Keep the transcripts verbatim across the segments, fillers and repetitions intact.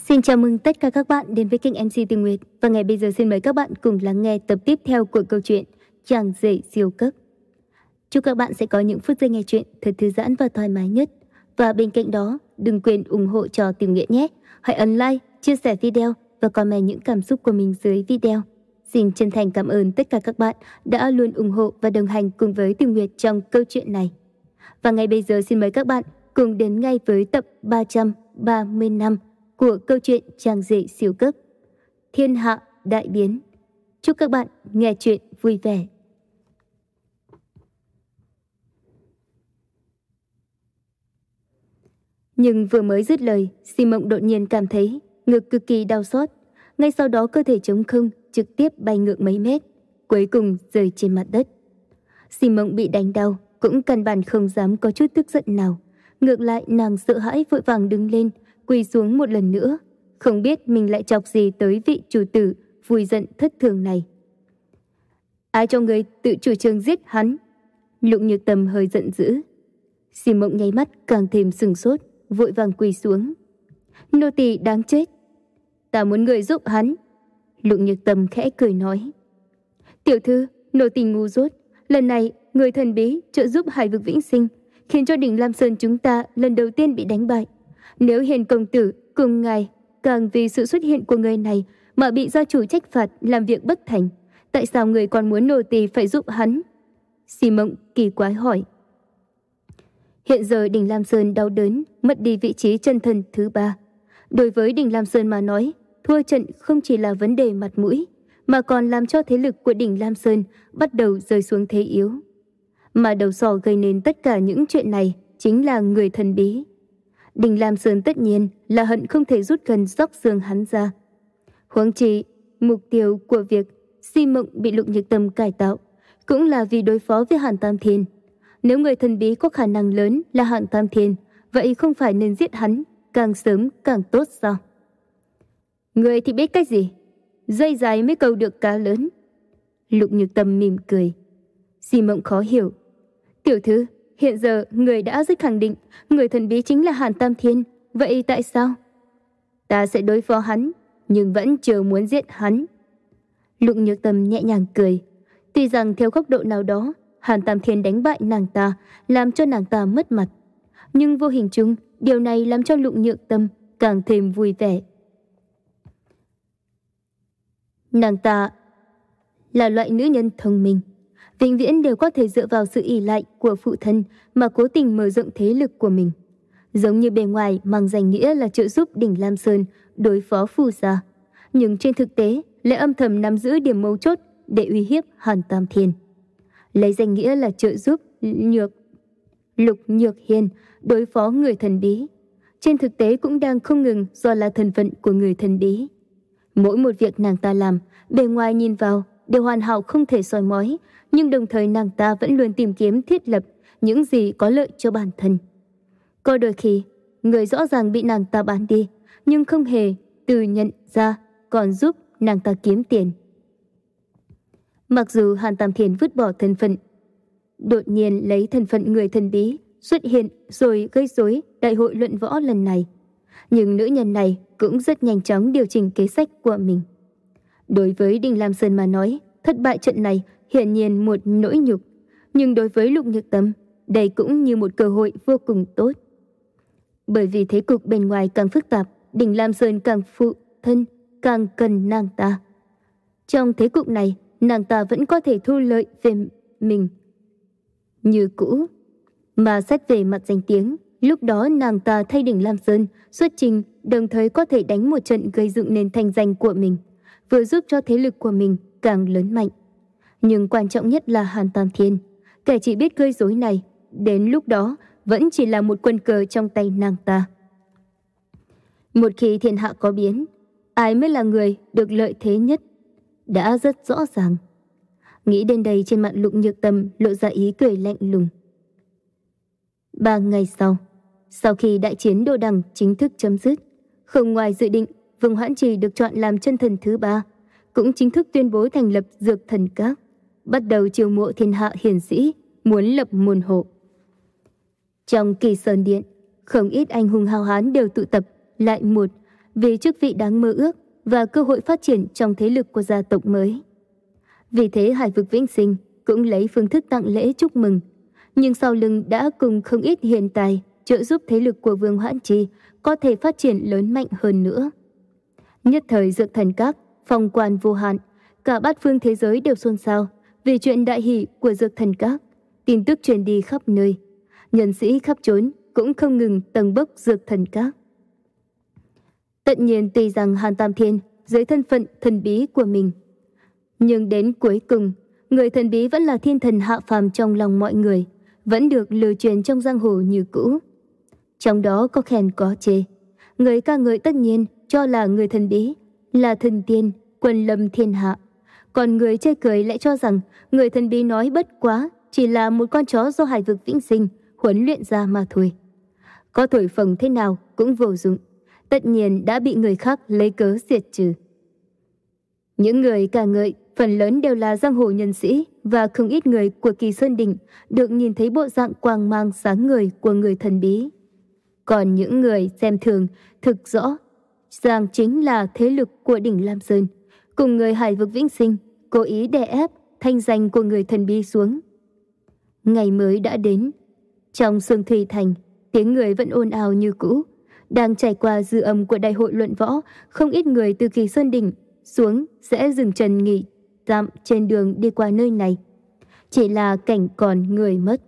Xin chào mừng tất cả các bạn đến với kênh em xê Tường Nguyệt. Và ngày bây giờ xin mời các bạn cùng lắng nghe tập tiếp theo của câu chuyện Chàng rể siêu cấp. Chúc các bạn sẽ có những phút giây nghe chuyện thật thư giãn và thoải mái nhất. Và bên cạnh đó, đừng quên ủng hộ cho Tường Nguyệt nhé. Hãy ấn like, chia sẻ video và comment những cảm xúc của mình dưới video. Xin chân thành cảm ơn tất cả các bạn đã luôn ủng hộ và đồng hành cùng với Tường Nguyệt trong câu chuyện này. Và ngay bây giờ xin mời các bạn cùng đến ngay với tập ba trăm ba mươi lăm của câu chuyện Chàng rể siêu cấp, Thiên hạ đại biến. Chúc các bạn nghe chuyện vui vẻ. Nhưng vừa mới dứt lời, Xi Mộng đột nhiên cảm thấy ngực cực kỳ đau xót. Ngay sau đó cơ thể trống không trực tiếp bay ngược mấy mét, cuối cùng rơi trên mặt đất. Xi Mộng bị đánh đau, cũng căn bản không dám có chút tức giận nào. Ngược lại nàng sợ hãi vội vàng đứng lên, quỳ xuống một lần nữa, không biết mình lại chọc gì tới vị chủ tử vui giận thất thường này. Ai cho người tự chủ trương giết hắn? Lục Nhược Tâm hơi giận dữ. Xi Mộng nháy mắt càng thêm sừng sốt, vội vàng quỳ xuống. Nô tỳ đáng chết. Ta muốn người giúp hắn. Lục Nhược Tâm khẽ cười nói. Tiểu thư, nô tỳ ngu dốt. Lần này người thần bí trợ giúp hải vực vĩnh sinh, khiến cho đỉnh Lam Sơn chúng ta lần đầu tiên bị đánh bại. Nếu Hiền công tử cùng ngài càng vì sự xuất hiện của người này mà bị gia chủ trách phạt làm việc bất thành, tại sao người còn muốn nô tỳ phải giúp hắn? Xi Mộng kỳ quái hỏi. Hiện giờ đỉnh Lam Sơn đau đớn, mất đi vị trí chân thần thứ ba. Đối với đỉnh Lam Sơn mà nói, thua trận không chỉ là vấn đề mặt mũi, mà còn làm cho thế lực của đỉnh Lam Sơn bắt đầu rơi xuống thế yếu. Mà đầu sỏ gây nên tất cả những chuyện này chính là người thần bí. Đỉnh Lam Sơn tất nhiên là hận không thể rút gần róc xương hắn ra. Huống chi, mục tiêu của việc Xi Mộng bị Lục Nhược Tâm cải tạo cũng là vì đối phó với Hàn Tam Thiên. Nếu người thần bí có khả năng lớn là Hàn Tam Thiên, vậy không phải nên giết hắn càng sớm càng tốt sao? Người thì biết cách gì? Dây dài mới câu được cá lớn. Lục Nhược Tâm mỉm cười. Xi Mộng khó hiểu. Tiểu thư, hiện giờ người đã rất khẳng định người thần bí chính là Hàn Tam Thiên, vậy tại sao? Ta sẽ đối phó hắn, nhưng vẫn chưa muốn giết hắn. Lục Nhược Tâm nhẹ nhàng cười. Tuy rằng theo góc độ nào đó, Hàn Tam Thiên đánh bại nàng ta, làm cho nàng ta mất mặt, nhưng vô hình chung điều này làm cho Lục Nhược Tâm càng thêm vui vẻ. Nàng ta là loại nữ nhân thông minh, vĩnh viễn đều có thể dựa vào sự ỷ lại của phụ thân mà cố tình mở rộng thế lực của mình. Giống như bề ngoài mang danh nghĩa là trợ giúp đỉnh Lam Sơn đối phó Phù gia, nhưng trên thực tế lại âm thầm nắm giữ điểm mấu chốt để uy hiếp Hàn Tam Thiên. Lấy danh nghĩa là trợ giúp nhược Lục Nhược Hiên đối phó người thần bí, trên thực tế cũng đang không ngừng do là thân phận của người thần bí. Mỗi một việc nàng ta làm, bề ngoài nhìn vào đều hoàn hảo không thể soi mói, nhưng đồng thời nàng ta vẫn luôn tìm kiếm thiết lập những gì có lợi cho bản thân. Có đôi khi, người rõ ràng bị nàng ta bán đi, nhưng không hề từ nhận ra, còn giúp nàng ta kiếm tiền. Mặc dù Hàn Tam Thiên vứt bỏ thân phận, đột nhiên lấy thân phận người thần bí xuất hiện rồi gây rối đại hội luận võ lần này, nhưng nữ nhân này cũng rất nhanh chóng điều chỉnh kế sách của mình. Đối với đỉnh Lam Sơn mà nói, thất bại trận này hiển nhiên một nỗi nhục, nhưng đối với Lục Nhược Tâm, đây cũng như một cơ hội vô cùng tốt. Bởi vì thế cục bên ngoài càng phức tạp, đỉnh Lam Sơn càng phụ thân, càng cần nàng ta. Trong thế cục này, nàng ta vẫn có thể thu lợi về mình như cũ. Mà xét về mặt danh tiếng, lúc đó nàng ta thay đỉnh Lam Sơn xuất trình, đồng thời có thể đánh một trận gây dựng nên thanh danh của mình, vừa giúp cho thế lực của mình càng lớn mạnh. Nhưng quan trọng nhất là Hàn Tam Thiên, kẻ chỉ biết gây rối này, đến lúc đó vẫn chỉ là một quân cờ trong tay nàng ta. Một khi thiên hạ có biến, ai mới là người được lợi thế nhất đã rất rõ ràng. Nghĩ đến đây, trên mặt Lục Nhược Tâm lộ ra ý cười lạnh lùng. Ba ngày sau, sau khi đại chiến Đồ Đằng chính thức chấm dứt, không ngoài dự định, Vương Hoãn Trì được chọn làm chân thần thứ ba, cũng chính thức tuyên bố thành lập Dược Thần Các, bắt đầu chiêu mộ thiên hạ hiển sĩ, muốn lập môn hộ. Trong Kỳ Sơn Điện, không ít anh hùng hào hán đều tụ tập lại một vì chức vị đáng mơ ước và cơ hội phát triển trong thế lực của gia tộc mới. Vì thế Hải Vực Vĩnh Sinh cũng lấy phương thức tặng lễ chúc mừng, nhưng sau lưng đã cùng không ít hiện tài trợ giúp thế lực của Vương Hoãn Trì có thể phát triển lớn mạnh hơn nữa. Nhất thời Dược Thần Các phong quan vô hạn, cả bát phương thế giới đều xôn xao vì chuyện đại hỷ của Dược Thần Các. Tin tức truyền đi khắp nơi, nhân sĩ khắp trốn cũng không ngừng tầng bốc Dược Thần Các. Tất nhiên tuy rằng Hàn Tam Thiên dưới thân phận thần bí của mình, nhưng đến cuối cùng, người thần bí vẫn là thiên thần hạ phàm trong lòng mọi người, vẫn được lưu truyền trong giang hồ như cũ. Trong đó có khen có chê. Người ca ngợi tất nhiên cho là người thần bí là thần tiên, quân lâm thiên hạ. Còn người chê cười lại cho rằng người thần bí nói bất quá chỉ là một con chó do Hải Vực Vĩnh Sinh huấn luyện ra mà thôi. Có thổi phồng thế nào cũng vô dụng, tất nhiên đã bị người khác lấy cớ diệt trừ. Những người ca ngợi phần lớn đều là giang hồ nhân sĩ và không ít người của Kỳ Sơn Đỉnh được nhìn thấy bộ dạng quang mang sáng ngời của người thần bí. Còn những người xem thường thực rõ rằng chính là thế lực của đỉnh Lam Sơn cùng người Hải Vực Vĩnh Sinh cố ý đè ép thanh danh của người thần bí xuống. Ngày mới đã đến, trong Sương Thủy Thành, tiếng người vẫn ồn ào như cũ. Đang trải qua dư âm của đại hội luận võ, không ít người từ Kỳ Sơn Đỉnh xuống sẽ dừng chân nghỉ tạm trên đường đi qua nơi này. Chỉ là cảnh còn người mất.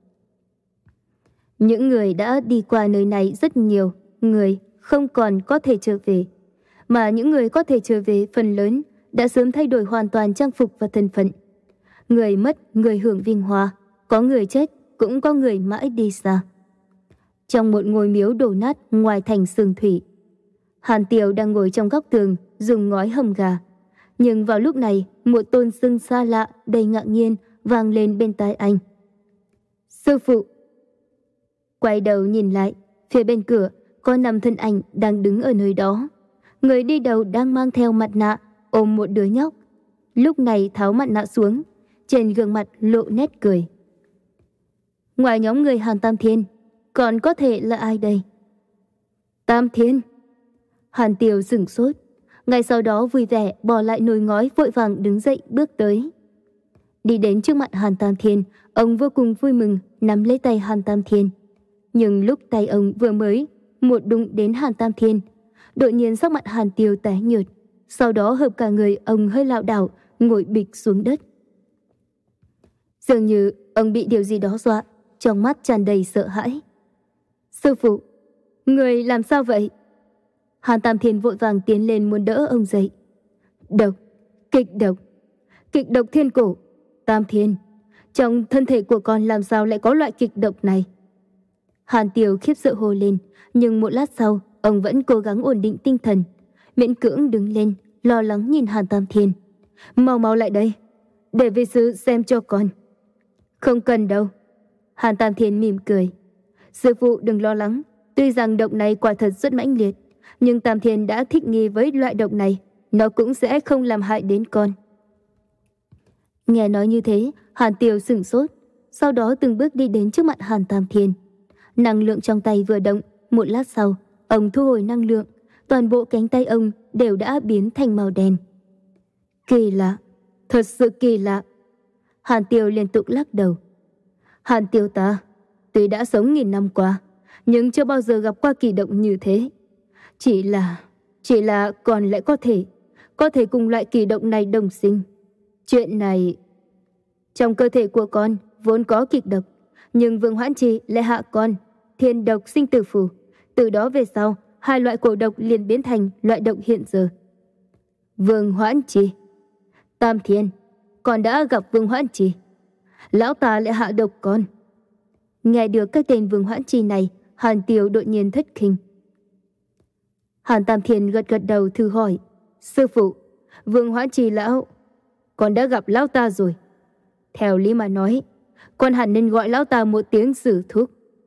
Những người đã đi qua nơi này rất nhiều, người không còn có thể trở về. Mà những người có thể trở về phần lớn đã sớm thay đổi hoàn toàn trang phục và thân phận. Người mất, người hưởng vinh hoa, có người chết, cũng có người mãi đi xa. Trong một ngôi miếu đổ nát ngoài thành Sương Thủy, Hàn Tiều đang ngồi trong góc tường dùng ngói hầm gà. Nhưng vào lúc này, một tôn xưng xa lạ đầy ngạc nhiên vang lên bên tai anh. Sư phụ! Quay đầu nhìn lại, phía bên cửa có năm thân ảnh đang đứng ở nơi đó. Người đi đầu đang mang theo mặt nạ, ôm một đứa nhóc. Lúc này tháo mặt nạ xuống, trên gương mặt lộ nét cười. Ngoài nhóm người Hàn Tam Thiên, còn có thể là ai đây? Tam Thiên! Hàn Tiều sửng sốt, ngay sau đó vui vẻ bỏ lại nồi ngói vội vàng đứng dậy bước tới. Đi đến trước mặt Hàn Tam Thiên, ông vô cùng vui mừng nắm lấy tay Hàn Tam Thiên. Nhưng lúc tay ông vừa mới một đụng đến Hàn Tam Thiên, đột nhiên sắc mặt Hàn Tiều tái nhợt, sau đó hợp cả người ông hơi lảo đảo ngồi bịch xuống đất. Dường như ông bị điều gì đó dọa, trong mắt tràn đầy sợ hãi. Sư phụ, người làm sao vậy? Hàn Tam Thiên vội vàng tiến lên muốn đỡ ông dậy. Độc, kịch độc, kịch độc thiên cổ. Tam Thiên, trong thân thể của con làm sao lại có loại kịch độc này? Hàn Tiều khiếp sợ hô lên, nhưng một lát sau, ông vẫn cố gắng ổn định tinh thần, miễn cưỡng đứng lên, lo lắng nhìn Hàn Tam Thiên. Mau mau lại đây, để vi sư xem cho con. Không cần đâu. Hàn Tam Thiên mỉm cười. Sư phụ đừng lo lắng, tuy rằng độc này quả thật rất mãnh liệt, nhưng Tam Thiên đã thích nghi với loại độc này, nó cũng sẽ không làm hại đến con. Nghe nói như thế, Hàn Tiều sửng sốt, sau đó từng bước đi đến trước mặt Hàn Tam Thiên. Năng lượng trong tay vừa động, một lát sau, ông thu hồi năng lượng, toàn bộ cánh tay ông đều đã biến thành màu đen. Kỳ lạ, thật sự kỳ lạ. Hàn Tiều liên tục lắc đầu. Hàn Tiều ta, tuy đã sống nghìn năm qua, nhưng chưa bao giờ gặp qua kỳ độc như thế. Chỉ là, chỉ là còn lại có thể, có thể cùng loại kỳ độc này đồng sinh. Chuyện này, trong cơ thể của con vốn có kịch độc, nhưng Vương Hoãn Trì lại hạ con thiên độc sinh tử phù. Từ đó về sau, hai loại cổ độc liền biến thành loại độc hiện giờ. Vương Hoãn Trì, Tam Thiên, con đã gặp Vương Hoãn Trì. Lão ta lại hạ độc con. Nghe được cái tên Vương Hoãn Trì này, Hàn Tiều đột nhiên thất kinh. Hàn Tam Thiên gật gật đầu thử hỏi. Sư phụ, Vương Hoãn Trì lão, con đã gặp lão ta rồi. Theo lý mà nói, con hẳn nên gọi lão ta một tiếng sử thúc.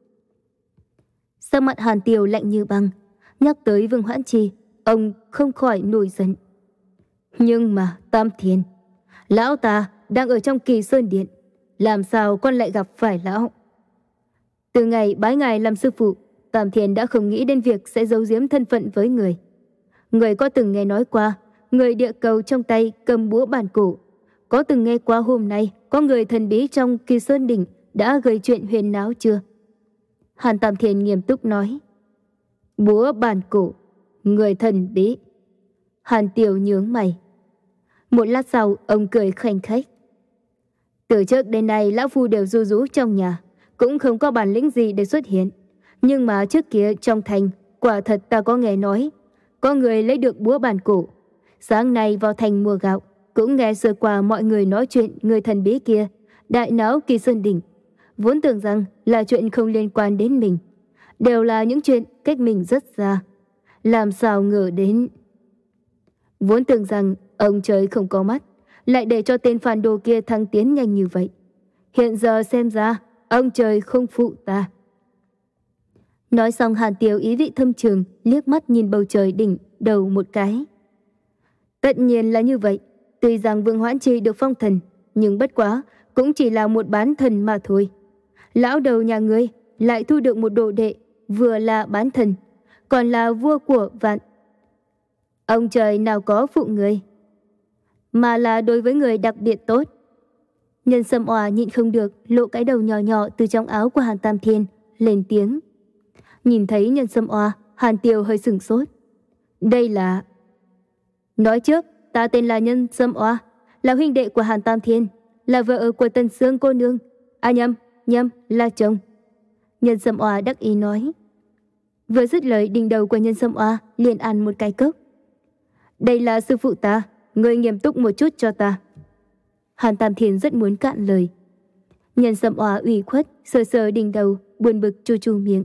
Sắc mặt Hàn Tiều lạnh như băng, nhắc tới Vương Hoãn Trì, ông không khỏi nổi giận. Nhưng mà Tam Thiên, lão ta đang ở trong Kỳ Sơn Điện, làm sao con lại gặp phải lão? Từ ngày bái ngài làm sư phụ, Tam Thiên đã không nghĩ đến việc sẽ giấu giếm thân phận với người. Người có từng nghe nói qua người địa cầu trong tay cầm búa bản cổ? Có từng nghe qua hôm nay có người thần bí trong Kỳ Sơn Đỉnh đã gây chuyện huyền náo chưa? Hàn Tam Thiên nghiêm túc nói. Búa bản cổ, người thần bí. Hàn Tiêu nhướng mày. Một lát sau ông cười khanh khách. Từ trước đến nay lão phu đều ru rú trong nhà, cũng không có bản lĩnh gì để xuất hiện. Nhưng mà trước kia trong thành, quả thật ta có nghe nói, có người lấy được búa bản cổ. Sáng nay vào thành mua gạo, cũng nghe sơ qua mọi người nói chuyện người thần bí kia, đại náo Kỳ Sơn Đỉnh. Vốn tưởng rằng là chuyện không liên quan đến mình, đều là những chuyện cách mình rất xa. Làm sao ngờ đến... Vốn tưởng rằng ông trời không có mắt, lại để cho tên phản đồ kia thăng tiến nhanh như vậy. Hiện giờ xem ra, ông trời không phụ ta. Nói xong Hàn Tiêu ý vị thâm trường, liếc mắt nhìn bầu trời đỉnh đầu một cái. Tất nhiên là như vậy, tuy rằng Vương Hoãn Chi được phong thần, nhưng bất quá cũng chỉ là một bán thần mà thôi. Lão đầu nhà ngươi lại thu được một đồ đệ, vừa là bán thần, còn là vua của vạn. Ông trời nào có phụ người, mà là đối với người đặc biệt tốt. Nhân Sâm Oa nhịn không được, lộ cái đầu nhỏ nhỏ từ trong áo của Hàn Tam Thiên, lên tiếng. Nhìn thấy Nhân Sâm Oa, Hàn Tiêu hơi sửng sốt. Đây là... Nói trước, ta tên là Nhân Sâm Oa, là huynh đệ của Hàn Tam Thiên, là vợ của Tần Sương cô nương. À nhầm, nhầm, là chồng. Nhân Sâm Oa đắc ý nói. Vừa dứt lời, đỉnh đầu của Nhân Sâm Oa liền ăn một cái cốc. Đây là sư phụ ta, ngươi nghiêm túc một chút cho ta. Hàn Tam Thiên rất muốn cạn lời. Nhân Sâm Oa ủy khuất, sờ sờ đỉnh đầu, buồn bực chu chu miệng.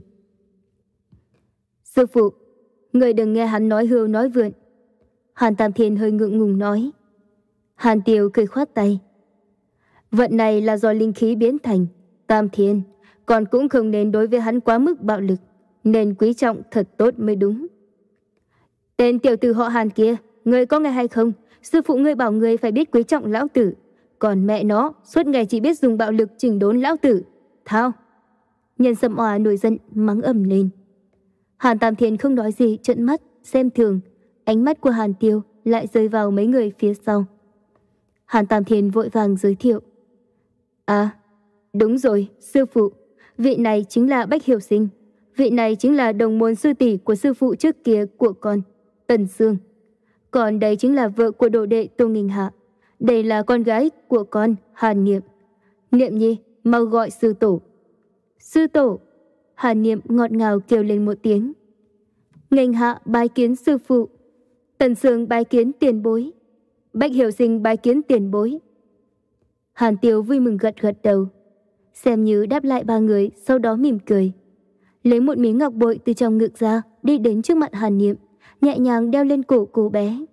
Sư phụ, ngươi đừng nghe hắn nói hưu nói vượn. Hàn Tam Thiên hơi ngượng ngùng nói. Hàn Tiêu cười khoát tay. Vận này là do linh khí biến thành. Tam Thiên, còn cũng không nên đối với hắn quá mức bạo lực, nên quý trọng thật tốt mới đúng. Tên tiểu tử họ Hàn kia, ngươi có nghe hay không? Sư phụ ngươi bảo ngươi phải biết quý trọng lão tử, còn mẹ nó suốt ngày chỉ biết dùng bạo lực chỉnh đốn lão tử. Thao! Nhân Sâm Oa nổi giận mắng ầm lên. Hàn Tam Thiên không nói gì, trợn mắt xem thường. Ánh mắt của Hàn Tiêu lại rơi vào mấy người phía sau. Hàn Tam Thiên vội vàng giới thiệu. À, đúng rồi, sư phụ, vị này chính là Bách Hiểu Sinh, vị này chính là đồng môn sư tỷ của sư phụ trước kia của con, Tần Sương. Còn đây chính là vợ của đồ đệ Tô Nghinh Hạ. Đây là con gái của con, Hàn Niệm. Niệm nhi, mau gọi sư tổ. Sư tổ! Hàn Niệm ngọt ngào kêu lên một tiếng. Nghinh Hạ bái kiến sư phụ. Tần Sương bái kiến tiền bối. Bách Hiểu Sinh bái kiến tiền bối. Hàn Tiêu vui mừng gật gật đầu, xem như đáp lại ba người, sau đó mỉm cười. Lấy một miếng ngọc bội từ trong ngực ra, đi đến trước mặt Hàn Niệm, nhẹ nhàng đeo lên cổ cô bé.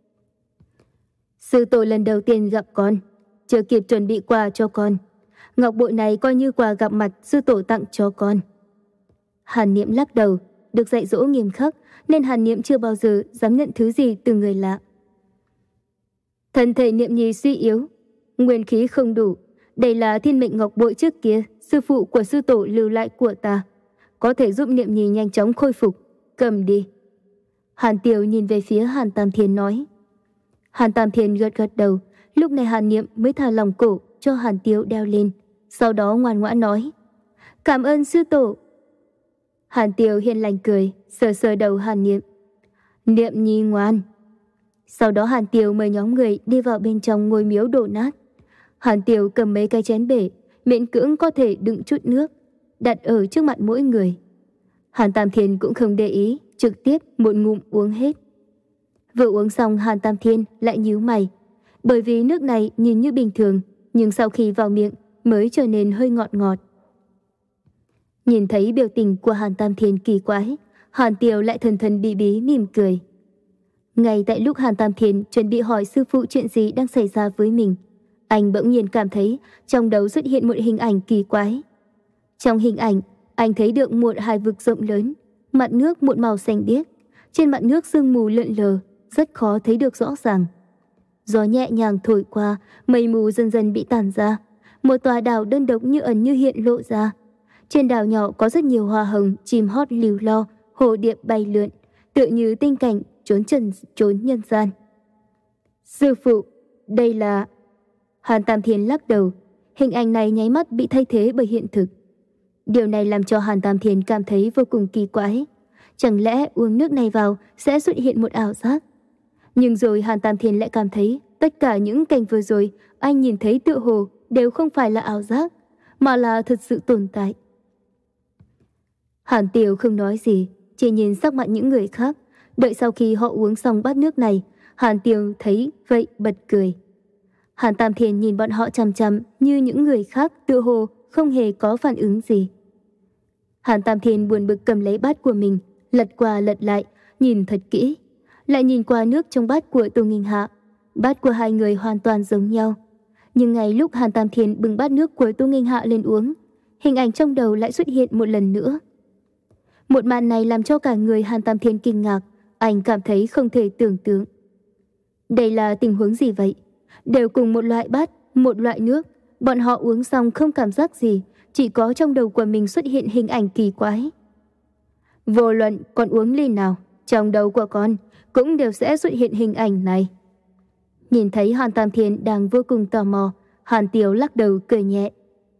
Sư tổ lần đầu tiên gặp con, chưa kịp chuẩn bị quà cho con. Ngọc bội này coi như quà gặp mặt sư tổ tặng cho con. Hàn Niệm lắc đầu, được dạy dỗ nghiêm khắc nên Hàn Niệm chưa bao giờ dám nhận thứ gì từ người lạ. Thân thể Niệm nhi suy yếu, nguyên khí không đủ. Đây là thiên mệnh ngọc bội trước kia sư phụ của sư tổ lưu lại của ta, có thể giúp Niệm nhi nhanh chóng khôi phục. Cầm đi. Hàn Tiêu nhìn về phía Hàn Tam Thiên nói. Hàn Tam Thiên gật gật đầu. Lúc này Hàn Niệm mới thả lòng cổ cho Hàn Tiêu đeo lên, sau đó ngoan ngoãn nói. Cảm ơn sư tổ. Hàn Tiêu hiền lành cười, sờ sờ đầu Hàn Niệm. Niệm nhi ngoan. Sau đó Hàn Tiêu mời nhóm người đi vào bên trong ngôi miếu đổ nát. Hàn Tiêu cầm mấy cái chén bể, miễn cưỡng có thể đựng chút nước, đặt ở trước mặt mỗi người. Hàn Tam Thiên cũng không để ý, trực tiếp một ngụm uống hết. Vừa uống xong Hàn Tam Thiên lại nhíu mày, bởi vì nước này nhìn như bình thường, nhưng sau khi vào miệng mới trở nên hơi ngọt ngọt. Nhìn thấy biểu tình của Hàn Tam Thiên kỳ quái, Hàn Tiêu lại thần thần bí bí mỉm cười. Ngay tại lúc Hàn Tam Thiên chuẩn bị hỏi sư phụ chuyện gì đang xảy ra với mình, anh bỗng nhiên cảm thấy trong đầu xuất hiện một hình ảnh kỳ quái. Trong hình ảnh, anh thấy được một hải vực rộng lớn, mặt nước một màu xanh biếc, trên mặt nước sương mù lượn lờ, rất khó thấy được rõ ràng. Gió nhẹ nhàng thổi qua, mây mù dần dần bị tản ra, một tòa đảo đơn độc như ẩn như hiện lộ ra. Trên đảo nhỏ có rất nhiều hoa hồng, chim hót líu lo, hồ điệp bay lượn, tựa như tinh cảnh trốn trần trốn nhân gian. Sư phụ, đây là... Hàn Tam Thiên lắc đầu, hình ảnh này nháy mắt bị thay thế bởi hiện thực. Điều này làm cho Hàn Tam Thiên cảm thấy vô cùng kỳ quái. Chẳng lẽ uống nước này vào sẽ xuất hiện một ảo giác? Nhưng rồi Hàn Tam Thiên lại cảm thấy tất cả những cảnh vừa rồi anh nhìn thấy tựa hồ đều không phải là ảo giác, mà là thật sự tồn tại. Hàn Tiêu không nói gì, chỉ nhìn sắc mặt những người khác. Đợi sau khi họ uống xong bát nước này, Hàn Tiêu thấy vậy bật cười. Hàn Tam Thiên nhìn bọn họ chằm chằm như những người khác tựa hồ không hề có phản ứng gì. Hàn Tam Thiên buồn bực cầm lấy bát của mình, lật qua lật lại, nhìn thật kỹ. Lại nhìn qua nước trong bát của Tô Nghinh Hạ. Bát của hai người hoàn toàn giống nhau. Nhưng ngay lúc Hàn Tam Thiên bưng bát nước của Tô Nghinh Hạ lên uống, hình ảnh trong đầu lại xuất hiện một lần nữa. Một màn này làm cho cả người Hàn Tam Thiên kinh ngạc, anh cảm thấy không thể tưởng tượng. Đây là tình huống gì vậy? Đều cùng một loại bát, một loại nước, bọn họ uống xong không cảm giác gì, chỉ có trong đầu của mình xuất hiện hình ảnh kỳ quái. Vô luận con uống ly nào, trong đầu của con cũng đều sẽ xuất hiện hình ảnh này. Nhìn thấy Hàn Tam Thiên đang vô cùng tò mò, Hàn Tiêu lắc đầu cười nhẹ.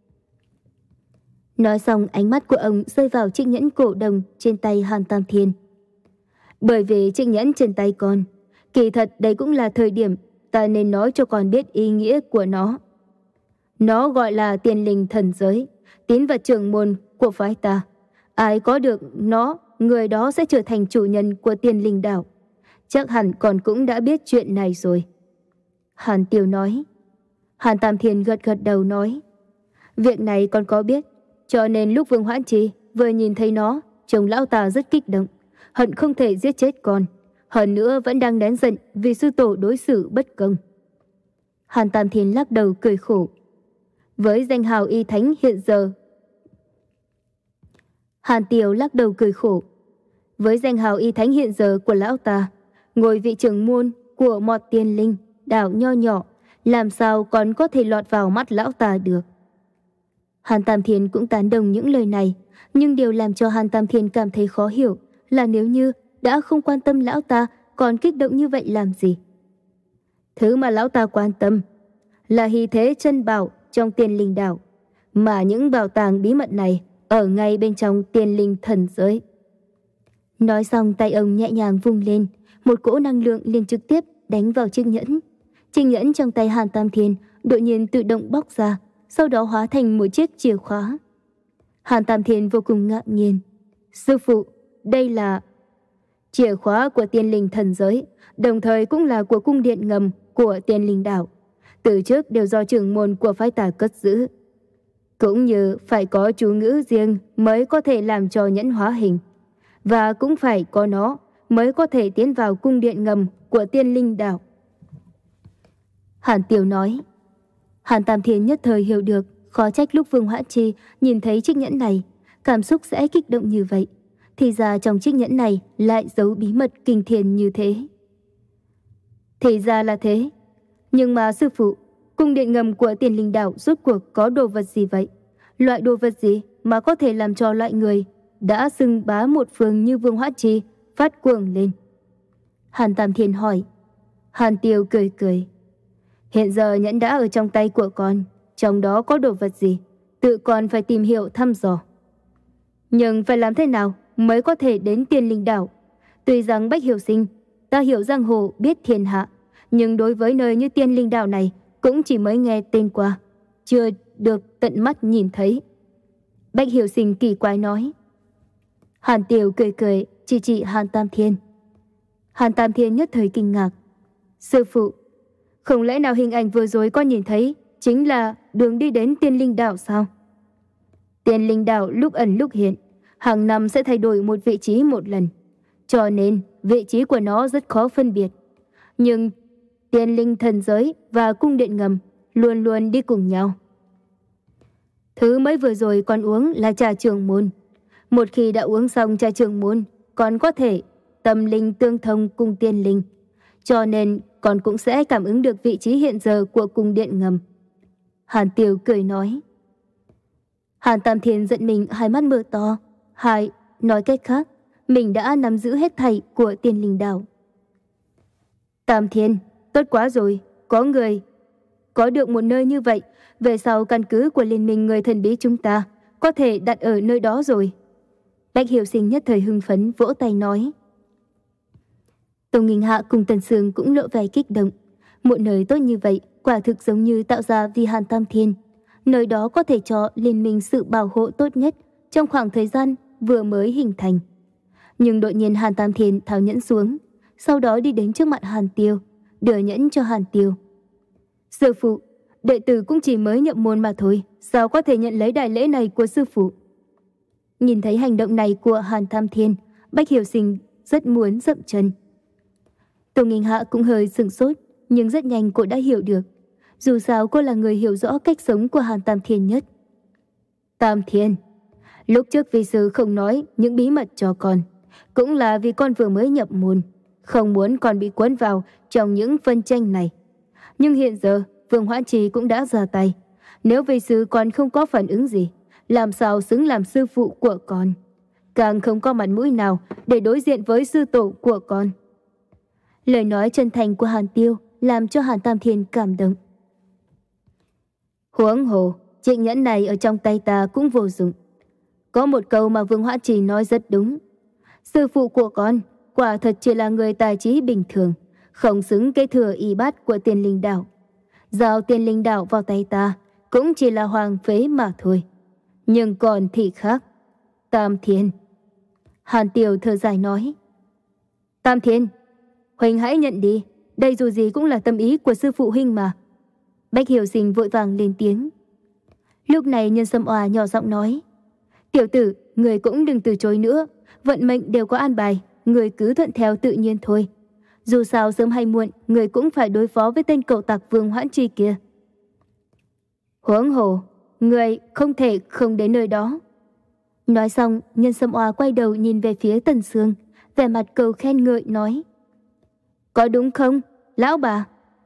Nói xong ánh mắt của ông rơi vào chiếc nhẫn cổ đồng trên tay Hàn Tam Thiên. Bởi vì chiếc nhẫn trên tay con, kỳ thật đây cũng là thời điểm ta nên nói cho con biết ý nghĩa của nó. Nó gọi là tiên linh thần giới, tín vật trưởng môn của phái ta. Ai có được nó, người đó sẽ trở thành chủ nhân của tiên linh đảo. Chắc hẳn con cũng đã biết chuyện này rồi. Hàn Tiêu nói. Hàn Tam Thiên gật gật đầu nói. Việc này con có biết, cho nên lúc Vương Hoãn Trì vừa nhìn thấy nó, chồng lão ta rất kích động, hận không thể giết chết con. Hơn nữa vẫn đang nén giận vì sư tổ đối xử bất công. Hàn Tam Thiên lắc đầu cười khổ. Với danh hào y thánh hiện giờ... Hàn Tiêu lắc đầu cười khổ. Với danh hào y thánh hiện giờ của lão ta, ngồi vị trưởng môn của một tiên linh, đảo nho nhỏ, làm sao còn có thể lọt vào mắt lão ta được. Hàn Tam Thiên cũng tán đồng những lời này, nhưng điều làm cho Hàn Tam Thiên cảm thấy khó hiểu là nếu như đã không quan tâm lão ta, còn kích động như vậy làm gì? Thứ mà lão ta quan tâm là hy thế chân bảo trong tiên linh đảo, mà những bảo tàng bí mật này ở ngay bên trong tiên linh thần giới. Nói xong tay ông nhẹ nhàng vung lên, một cỗ năng lượng liền trực tiếp đánh vào chiếc nhẫn. Chiếc nhẫn trong tay Hàn Tam Thiên đột nhiên tự động bóc ra, sau đó hóa thành một chiếc chìa khóa. Hàn Tam Thiên vô cùng ngạc nhiên. Sư phụ, đây là... chìa khóa của tiên linh thần giới, đồng thời cũng là của cung điện ngầm của tiên linh đảo. Từ trước đều do trưởng môn của phái ta cất giữ. Cũng như phải có chú ngữ riêng mới có thể làm cho nhẫn hóa hình. Và cũng phải có nó mới có thể tiến vào cung điện ngầm của tiên linh đảo. Hàn Tiêu nói. Hàn Tam Thiên nhất thời hiểu được, khó trách lúc Vương Hoãn Trì nhìn thấy chiếc nhẫn này, cảm xúc sẽ kích động như vậy. Thì ra trong chiếc nhẫn này lại giấu bí mật kinh thiên như thế. Thì ra là thế. Nhưng mà sư phụ, cung điện ngầm của tiên linh đảo rốt cuộc có đồ vật gì vậy? Loại đồ vật gì mà có thể làm cho loại người đã xưng bá một phương như Vương Hoãn Trì phát cuồng lên? Hàn Tam Thiên hỏi. Hàn Tiêu cười cười. Hiện giờ nhẫn đã ở trong tay của con, trong đó có đồ vật gì, tự con phải tìm hiểu thăm dò. Nhưng phải làm thế nào mới có thể đến tiên linh đảo? Tuy rằng Bách Hiểu Sinh, ta hiểu giang hồ biết thiên hạ, nhưng đối với nơi như tiên linh đảo này cũng chỉ mới nghe tên qua, chưa được tận mắt nhìn thấy. Bách Hiểu Sinh kỳ quái nói. Hàn Tiêu cười cười chỉ chỉ Hàn Tam Thiên. Hàn Tam Thiên nhất thời kinh ngạc. Sư phụ, không lẽ nào hình ảnh vừa rồi con nhìn thấy chính là đường đi đến tiên linh đảo sao? Tiên linh đảo lúc ẩn lúc hiện, hàng năm sẽ thay đổi một vị trí một lần, cho nên vị trí của nó rất khó phân biệt. Nhưng tiên linh thần giới và cung điện ngầm luôn luôn đi cùng nhau. Thứ mới vừa rồi con uống là trà trưởng môn. Một khi đã uống xong trà trưởng môn, còn có thể tâm linh tương thông cùng tiên linh. Cho nên con cũng sẽ cảm ứng được vị trí hiện giờ của cung điện ngầm. Hàn Tiêu cười nói. Hàn Tam Thiên giận mình hai mắt mở to. Hai, nói cách khác, mình đã nắm giữ hết thảy của Tiên Linh Đảo. Tam Thiên, tốt quá rồi, có người. Có được một nơi như vậy, về sau căn cứ của liên minh người thần bí chúng ta có thể đặt ở nơi đó rồi. Bạch Hiểu Sinh nhất thời hưng phấn vỗ tay nói. Tông Nghinh Hạ cùng Tần Sương cũng lộ vẻ kích động. Một nơi tốt như vậy quả thực giống như tạo ra vì Hàn Tam Thiên. Nơi đó có thể cho liên minh sự bảo hộ tốt nhất trong khoảng thời gian vừa mới hình thành. Nhưng đột nhiên Hàn Tam Thiên tháo nhẫn xuống, sau đó đi đến trước mặt Hàn Tiêu, đưa nhẫn cho Hàn Tiêu. Sư phụ, đệ tử cũng chỉ mới nhập môn mà thôi, sao có thể nhận lấy đại lễ này của sư phụ? Nhìn thấy hành động này của Hàn Tam Thiên, Bạch Hiểu Sinh rất muốn dậm chân. Tô Nghinh Hạ cũng hơi sửng sốt, nhưng rất nhanh cô đã hiểu được. Dù sao cô là người hiểu rõ cách sống của Hàn Tam Thiên nhất. Tam Thiên, lúc trước vi sư không nói những bí mật cho con, cũng là vì con vừa mới nhập môn, không muốn con bị cuốn vào trong những phân tranh này. Nhưng hiện giờ Vương Hoãn Trì cũng đã ra tay. Nếu vi sư còn không có phản ứng gì, làm sao xứng làm sư phụ của con? Càng không có mặt mũi nào để đối diện với sư tổ của con. Lời nói chân thành của Hàn Tiêu làm cho Hàn Tam Thiên cảm động. Huống hồ, trịnh nhẫn này ở trong tay ta cũng vô dụng. Có một câu mà Vương Hoãn Trì nói rất đúng. Sư phụ của con quả thật chỉ là người tài trí bình thường, không xứng kế thừa y bát của Tiên Linh Đảo. Giao Tiên Linh Đảo vào tay ta cũng chỉ là hoàng phế mà thôi. Nhưng còn thì khác. Tam Thiên. Hàn Tiêu thở dài nói. Tam Thiên, huynh hãy nhận đi, đây dù gì cũng là tâm ý của sư phụ huynh mà. Bạch Hiểu Sinh vội vàng lên tiếng. Lúc này Nhân Sâm Oa nhỏ giọng nói. Tiểu tử, người cũng đừng từ chối nữa, vận mệnh đều có an bài, người cứ thuận theo tự nhiên thôi. Dù sao sớm hay muộn, người cũng phải đối phó với tên cậu tặc Vương Hoãn Trì kia. Huống hồ, người không thể không đến nơi đó. Nói xong, Nhân Sâm Oa quay đầu nhìn về phía Tần Sương, vẻ mặt cầu khen ngợi nói. Có đúng không, lão bà?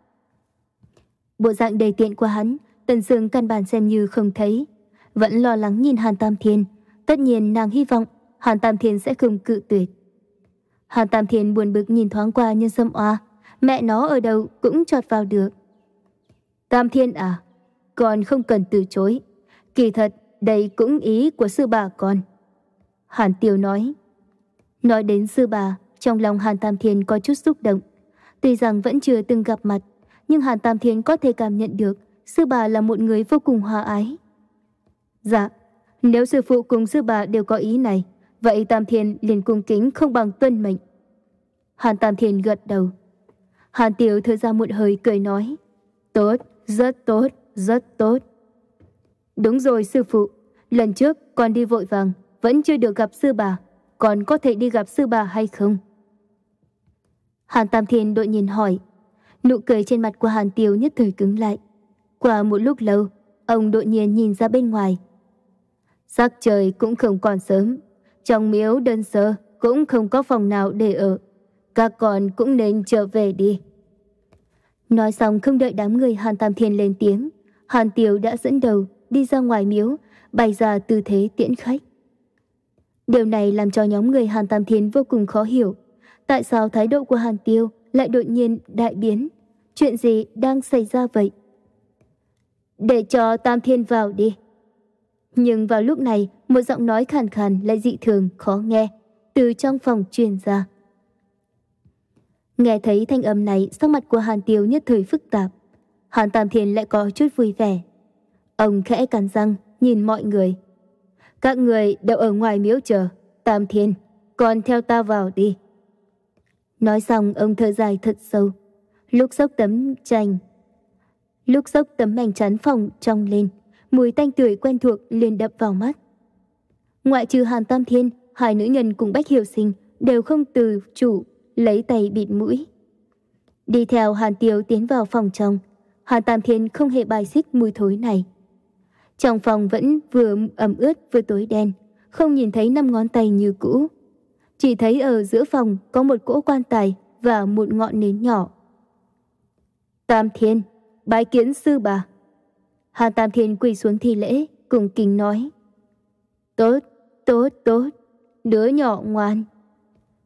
Bộ dạng đầy tiện của hắn, Tần Sương căn bản xem như không thấy. Vẫn lo lắng nhìn Hàn Tam Thiên. Tất nhiên nàng hy vọng Hàn Tam Thiên sẽ không cự tuyệt. Hàn Tam Thiên buồn bực nhìn thoáng qua Nhân Sâm Oa. Mẹ nó ở đâu cũng chọt vào được. Tam Thiên à, con không cần từ chối. Kỳ thật, đây cũng ý của sư bà con. Hàn Tiêu nói. Nói đến sư bà, trong lòng Hàn Tam Thiên có chút xúc động. Tuy rằng vẫn chưa từng gặp mặt, nhưng Hàn Tam Thiên có thể cảm nhận được sư bà là một người vô cùng hòa ái. Dạ, nếu sư phụ cùng sư bà đều có ý này, vậy Tam Thiên liền cung kính không bằng tuân mệnh. Hàn Tam Thiên gật đầu. Hàn Tiêu thở ra một hơi cười nói. Tốt, rất tốt, rất tốt. Đúng rồi sư phụ, lần trước con đi vội vàng, vẫn chưa được gặp sư bà. Con có thể đi gặp sư bà hay không? Hàn Tam Thiên đột nhiên hỏi. Nụ cười trên mặt của Hàn Tiêu nhất thời cứng lại. Qua một lúc lâu, ông đột nhiên nhìn ra bên ngoài. Sắc trời cũng không còn sớm, trong miếu đơn sơ cũng không có phòng nào để ở. Các con cũng nên trở về đi. Nói xong không đợi đám người Hàn Tam Thiên lên tiếng, Hàn Tiêu đã dẫn đầu đi ra ngoài miếu, bày ra tư thế tiễn khách. Điều này làm cho nhóm người Hàn Tam Thiên vô cùng khó hiểu. Tại sao thái độ của Hàn Tiêu lại đột nhiên đại biến? Chuyện gì đang xảy ra vậy? Để cho Tam Thiên vào đi. Nhưng vào lúc này, một giọng nói khàn khàn lại dị thường khó nghe từ trong phòng truyền ra. Nghe thấy thanh âm này, sắc mặt của Hàn Tiêu nhất thời phức tạp. Hàn Tam Thiên lại có chút vui vẻ. Ông khẽ cắn răng nhìn mọi người. Các người đều ở ngoài miếu chờ. Tam Thiên, con theo ta vào đi. Nói xong ông thở dài thật sâu. Lúc xốc tấm tranh Lúc xốc tấm mảnh chắn phòng trong lên, mùi tanh tưởi quen thuộc liền đập vào mắt. Ngoại trừ Hàn Tam Thiên, hai nữ nhân cùng Bách Hiểu Sinh đều không từ chủ lấy tay bịt mũi. Đi theo Hàn Tiêu tiến vào phòng trong, Hàn Tam Thiên không hề bài xích mùi thối này. Trong phòng vẫn vừa ẩm ướt vừa tối đen, không nhìn thấy năm ngón tay như cũ. Chỉ thấy ở giữa phòng có một cỗ quan tài và một ngọn nến nhỏ. Tam Thiên, bái kiến sư bà. Hàn Tam Thiên quỳ xuống thi lễ, cùng kính nói. Tốt, tốt, tốt, đứa nhỏ ngoan,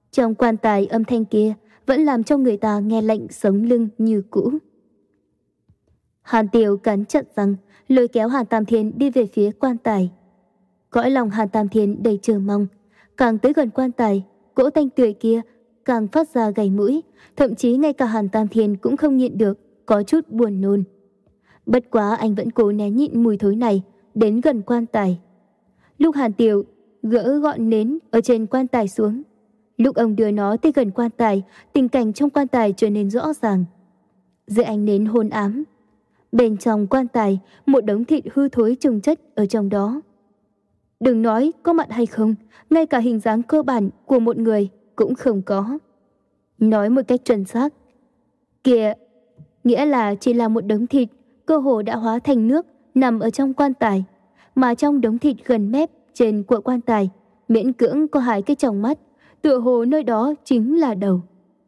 Trong quan tài âm thanh kia vẫn làm cho người ta nghe lạnh sống lưng như cũ. Hàn Tiêu cắn chặt răng, lôi kéo Hàn Tam Thiên đi về phía quan tài. Cõi lòng Hàn Tam Thiên đầy chờ mong, càng tới gần quan tài, cỗ tanh tươi kia càng phát ra gầy mũi, thậm chí ngay cả Hàn Tam Thiên cũng không nhịn được, có chút buồn nôn. Bất quá anh vẫn cố nén nhịn mùi thối này, đến gần quan tài. Lúc Hàn Tiêu gỡ gọn nến ở trên quan tài xuống, lúc ông đưa nó tới gần quan tài, tình cảnh trong quan tài trở nên rõ ràng. Dưới ánh nến hôn ám, bên trong quan tài một đống thịt hư thối chồng chất ở trong đó. Đừng nói có mặt hay không, ngay cả hình dáng cơ bản của một người cũng không có. Nói một cách chuẩn xác, kìa, nghĩa là chỉ là một đống thịt cơ hồ đã hóa thành nước nằm ở trong quan tài, mà trong đống thịt gần mép trên của quan tài miễn cưỡng có hai cái tròng mắt, tựa hồ nơi đó chính là đầu.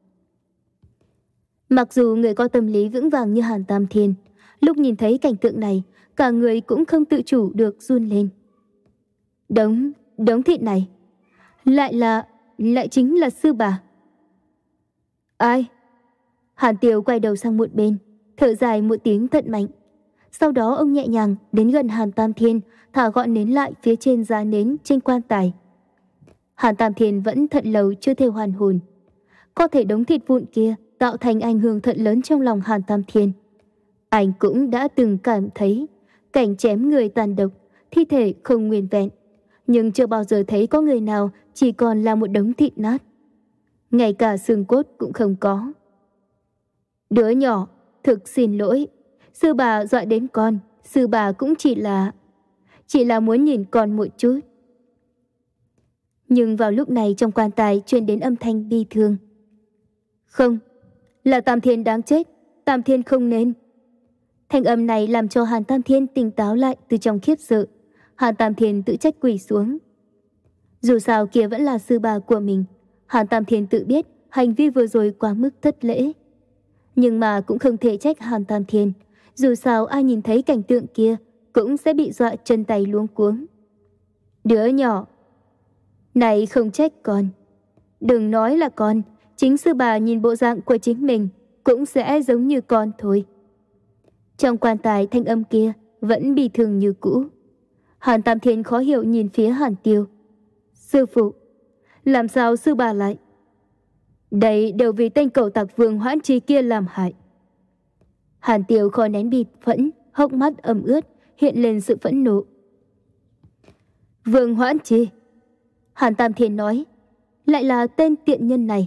Mặc dù người có tâm lý vững vàng như Hàn Tam Thiên, lúc nhìn thấy cảnh tượng này, cả người cũng không tự chủ được run lên. Đống, đống thịt này, lại là, lại chính là sư bà. Ai? Hàn Tiêu quay đầu sang một bên, thở dài một tiếng thật mạnh. Sau đó ông nhẹ nhàng đến gần Hàn Tam Thiên, thả gọn nến lại phía trên giá nến trên quan tài. Hàn Tam Thiên vẫn thật lâu chưa thể hoàn hồn. Có thể đống thịt vụn kia tạo thành ảnh hưởng thật lớn trong lòng Hàn Tam Thiên. Anh cũng đã từng cảm thấy cảnh chém người tàn độc, thi thể không nguyên vẹn, nhưng chưa bao giờ thấy có người nào chỉ còn là một đống thịt nát. Ngay cả xương cốt cũng không có. Đứa nhỏ, thực xin lỗi. Sư bà dọa đến con, sư bà cũng chỉ là... Chỉ là muốn nhìn con một chút. Nhưng vào lúc này trong quan tài truyền đến âm thanh bi thương. Không, là Tam Thiên đáng chết, Tam Thiên không nên. Thanh âm này làm cho Hàn Tam Thiên tỉnh táo lại từ trong khiếp sợ. Hàn Tam Thiên tự trách quỳ xuống. Dù sao kia vẫn là sư bà của mình. Hàn Tam Thiên tự biết hành vi vừa rồi quá mức thất lễ. Nhưng mà cũng không thể trách Hàn Tam Thiên. Dù sao ai nhìn thấy cảnh tượng kia cũng sẽ bị dọa chân tay luống cuống. Đứa nhỏ, này không trách con. Đừng nói là con, chính sư bà nhìn bộ dạng của chính mình cũng sẽ giống như con thôi. Trong quan tài thanh âm kia vẫn bị thương như cũ. Hàn Tam Thiên khó hiểu nhìn phía Hàn Tiêu. Sư phụ, làm sao sư bà lại? Đây đều vì tên cẩu tặc Vương Hoãn Chi kia làm hại. Hàn Tiêu khó nén bịt phẫn, hốc mắt ẩm ướt, hiện lên sự phẫn nộ. Vương Hoãn Chi? Hàn Tam Thiên nói, lại là tên tiện nhân này.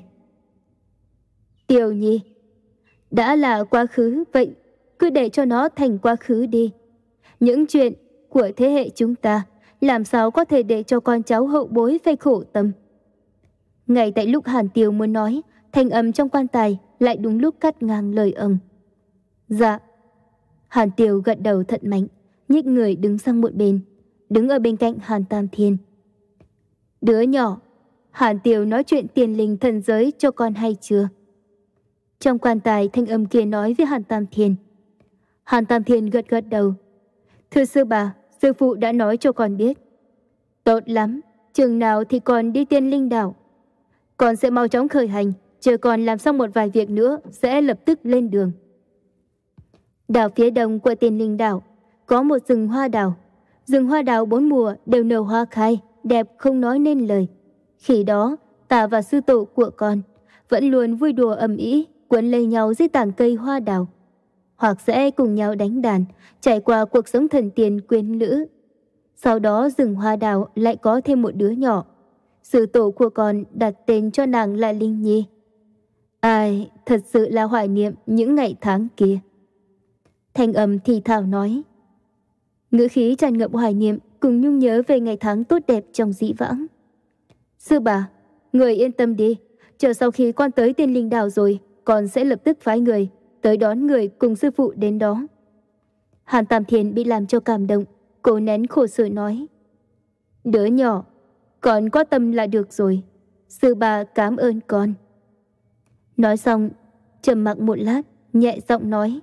Tiêu Nhi, đã là quá khứ, vậy cứ để cho nó thành quá khứ đi. Những chuyện của thế hệ chúng ta làm sao có thể để cho con cháu hậu bối phải khổ tâm. Ngay tại lúc Hàn Tiêu muốn nói, thanh âm trong quan tài lại đúng lúc cắt ngang lời ông. Dạ. Hàn Tiêu gật đầu thật mạnh, nhích người đứng sang một bên, đứng ở bên cạnh Hàn Tam Thiên. Đứa nhỏ, Hàn Tiêu nói chuyện tiền linh thần giới cho con hay chưa? Trong quan tài thanh âm kia nói với Hàn Tam Thiên. Hàn Tam Thiên gật gật đầu. Thưa sư bà, sư phụ đã nói cho con biết. Tốt lắm, chừng nào thì con đi Tiên Linh đảo. Con sẽ mau chóng khởi hành, chờ con làm xong một vài việc nữa sẽ lập tức lên đường. Đảo phía đông của Tiên Linh đảo có một rừng hoa đào. Rừng hoa đào bốn mùa đều nở hoa khai, đẹp không nói nên lời. Khi đó, ta và sư tổ của con vẫn luôn vui đùa ầm ĩ, quấn lấy nhau dưới tảng cây hoa đào, hoặc sẽ cùng nhau đánh đàn, trải qua cuộc sống thần tiên quyến lữ. Sau đó rừng hoa đào lại có thêm một đứa nhỏ. Sư tổ của con đặt tên cho nàng là Linh Nhi. Ai, thật sự là hoài niệm những ngày tháng kia. Thanh âm thì thào nói. Ngữ khí tràn ngập hoài niệm cùng nhung nhớ về ngày tháng tốt đẹp trong dĩ vãng. Sư bà, người yên tâm đi, chờ sau khi con tới Tiên Linh đảo rồi, con sẽ lập tức phái người tới đón người cùng sư phụ đến đó. Hàn Tam Thiên bị làm cho cảm động, cố nén khổ sở nói. Đứa nhỏ, con có tâm là được rồi. Sư bà cảm ơn con. Nói xong, trầm mặc một lát, nhẹ giọng nói.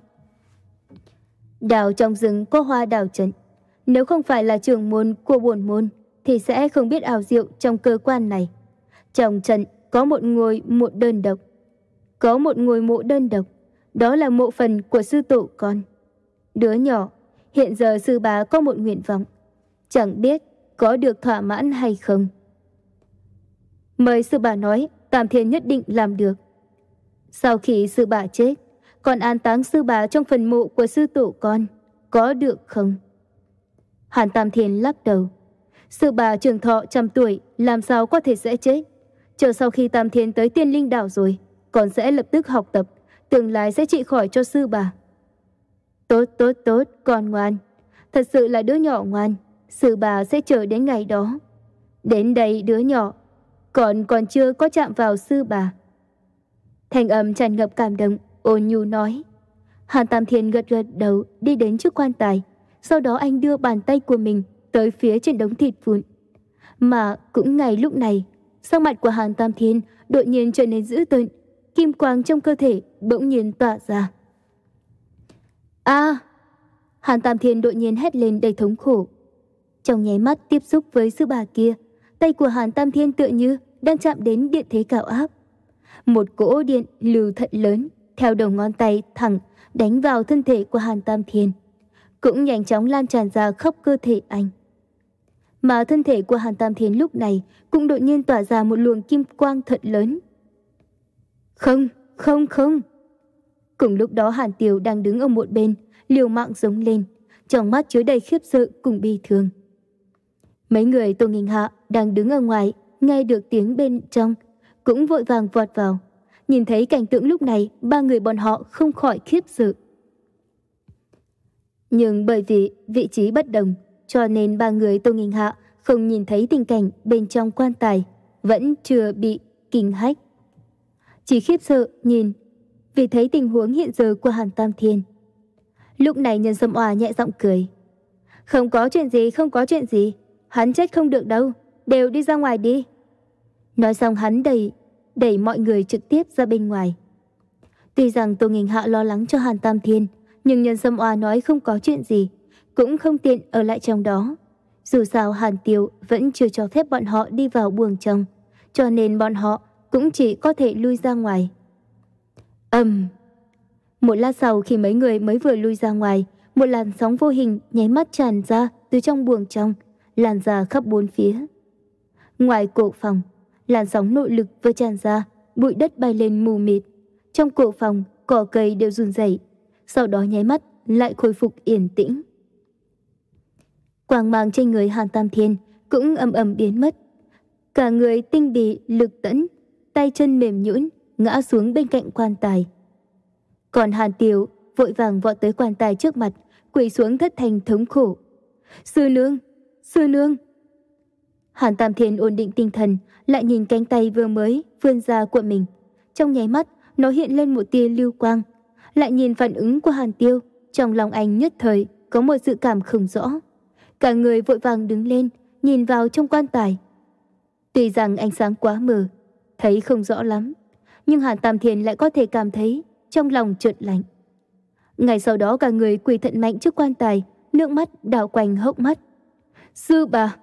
Đào trong rừng có hoa đào trận. Nếu không phải là trưởng môn của bổn môn, thì sẽ không biết ảo diệu trong cơ quan này. Trong trận có một ngôi mộ đơn độc. Có một ngôi mộ đơn độc, đó là mộ phần của sư tổ con. Đứa nhỏ, hiện giờ sư bá có một nguyện vọng, chẳng biết có được thỏa mãn hay không. Mời sư bá nói, Tam Thiên nhất định làm được. Sau khi sư bá chết, còn an táng sư bá trong phần mộ của sư tổ con, có được không? Hàn Tam Thiên lắc đầu. Sư bá trường thọ trăm tuổi, làm sao có thể sẽ chết? Chờ sau khi Tam Thiên tới Tiên Linh Đảo rồi, con sẽ lập tức học tập, tương lai sẽ trị khỏi cho sư bá. Tốt tốt tốt, con ngoan. Thật sự là đứa nhỏ ngoan, sư bá sẽ chờ đến ngày đó. Đến đây đứa nhỏ, còn còn chưa có chạm vào sư bá. Thanh âm tràn ngập cảm động, ôn nhu nói. Hàn Tam Thiên gật gật đầu, đi đến trước quan tài. Sau đó anh đưa bàn tay của mình tới phía trên đống thịt vụn. Mà cũng ngay lúc này, sắc mặt của Hàn Tam Thiên đột nhiên trở nên dữ tợn, kim quang trong cơ thể bỗng nhiên tỏa ra. A! Hàn Tam Thiên đột nhiên hét lên đầy thống khổ. Trong nháy mắt tiếp xúc với sư bà kia, tay của Hàn Tam Thiên tựa như đang chạm đến điện thế cao áp. Một cỗ điện lưu thật lớn theo đầu ngón tay thẳng đánh vào thân thể của Hàn Tam Thiên, cũng nhanh chóng lan tràn ra khắp cơ thể anh. Mà thân thể của Hàn Tam Thiên lúc này cũng đột nhiên tỏa ra một luồng kim quang thật lớn. Không, không, không. Cùng lúc đó Hàn Tiều đang đứng ở một bên, liều mạng giống lên, trong mắt chứa đầy khiếp sợ cùng bi thương. Mấy người Tô Nghinh Hạ đang đứng ở ngoài, nghe được tiếng bên trong, cũng vội vàng vọt vào. Nhìn thấy cảnh tượng lúc này, ba người bọn họ không khỏi khiếp sợ. Nhưng bởi vì vị trí bất đồng, cho nên ba người Tô Nghinh Hạ không nhìn thấy tình cảnh bên trong quan tài, vẫn chưa bị kinh hách. Chỉ khiếp sợ nhìn, vì thấy tình huống hiện giờ của Hàn Tam Thiên. Lúc này Nhân Sâm Oa nhẹ giọng cười. Không có chuyện gì, không có chuyện gì. Hắn chết không được đâu, đều đi ra ngoài đi. Nói xong hắn đẩy, đẩy mọi người trực tiếp ra bên ngoài. Tuy rằng Tô Nghinh Hạ lo lắng cho Hàn Tam Thiên, nhưng Nhân Sâm Oa nói không có chuyện gì, cũng không tiện ở lại trong đó. Dù sao Hàn Tiều vẫn chưa cho phép bọn họ đi vào buồng trong, cho nên bọn họ cũng chỉ có thể lui ra ngoài. Ầm! Um. Một lát sau khi mấy người mới vừa lui ra ngoài, một làn sóng vô hình nháy mắt tràn ra từ trong buồng trong, lan ra khắp bốn phía. Ngoài cổ phòng, làn sóng nội lực vừa tràn ra, bụi đất bay lên mù mịt. Trong cổ phòng, cỏ cây đều run rẩy, sau đó nháy mắt lại khôi phục yên tĩnh. Quang mang trên người Hàn Tam Thiên cũng ầm ầm biến mất. Cả người tinh bì lực tẫn, tay chân mềm nhũn ngã xuống bên cạnh quan tài. Còn Hàn Tiều vội vàng vọt tới quan tài trước mặt, quỳ xuống thất thanh thống khổ. Sư nương, sư nương. Hàn Tam Thiên ổn định tinh thần, lại nhìn cánh tay vừa mới vươn ra của mình. Trong nháy mắt, nó hiện lên một tia lưu quang. Lại nhìn phản ứng của Hàn Tiêu, trong lòng anh nhất thời có một dự cảm không rõ. Cả người vội vàng đứng lên, nhìn vào trong quan tài. Tuy rằng ánh sáng quá mờ, thấy không rõ lắm, nhưng Hàn Tam Thiên lại có thể cảm thấy trong lòng chợt lạnh. Ngày sau đó cả người quỳ thận mạnh trước quan tài, nước mắt đảo quanh hốc mắt. Sư bà!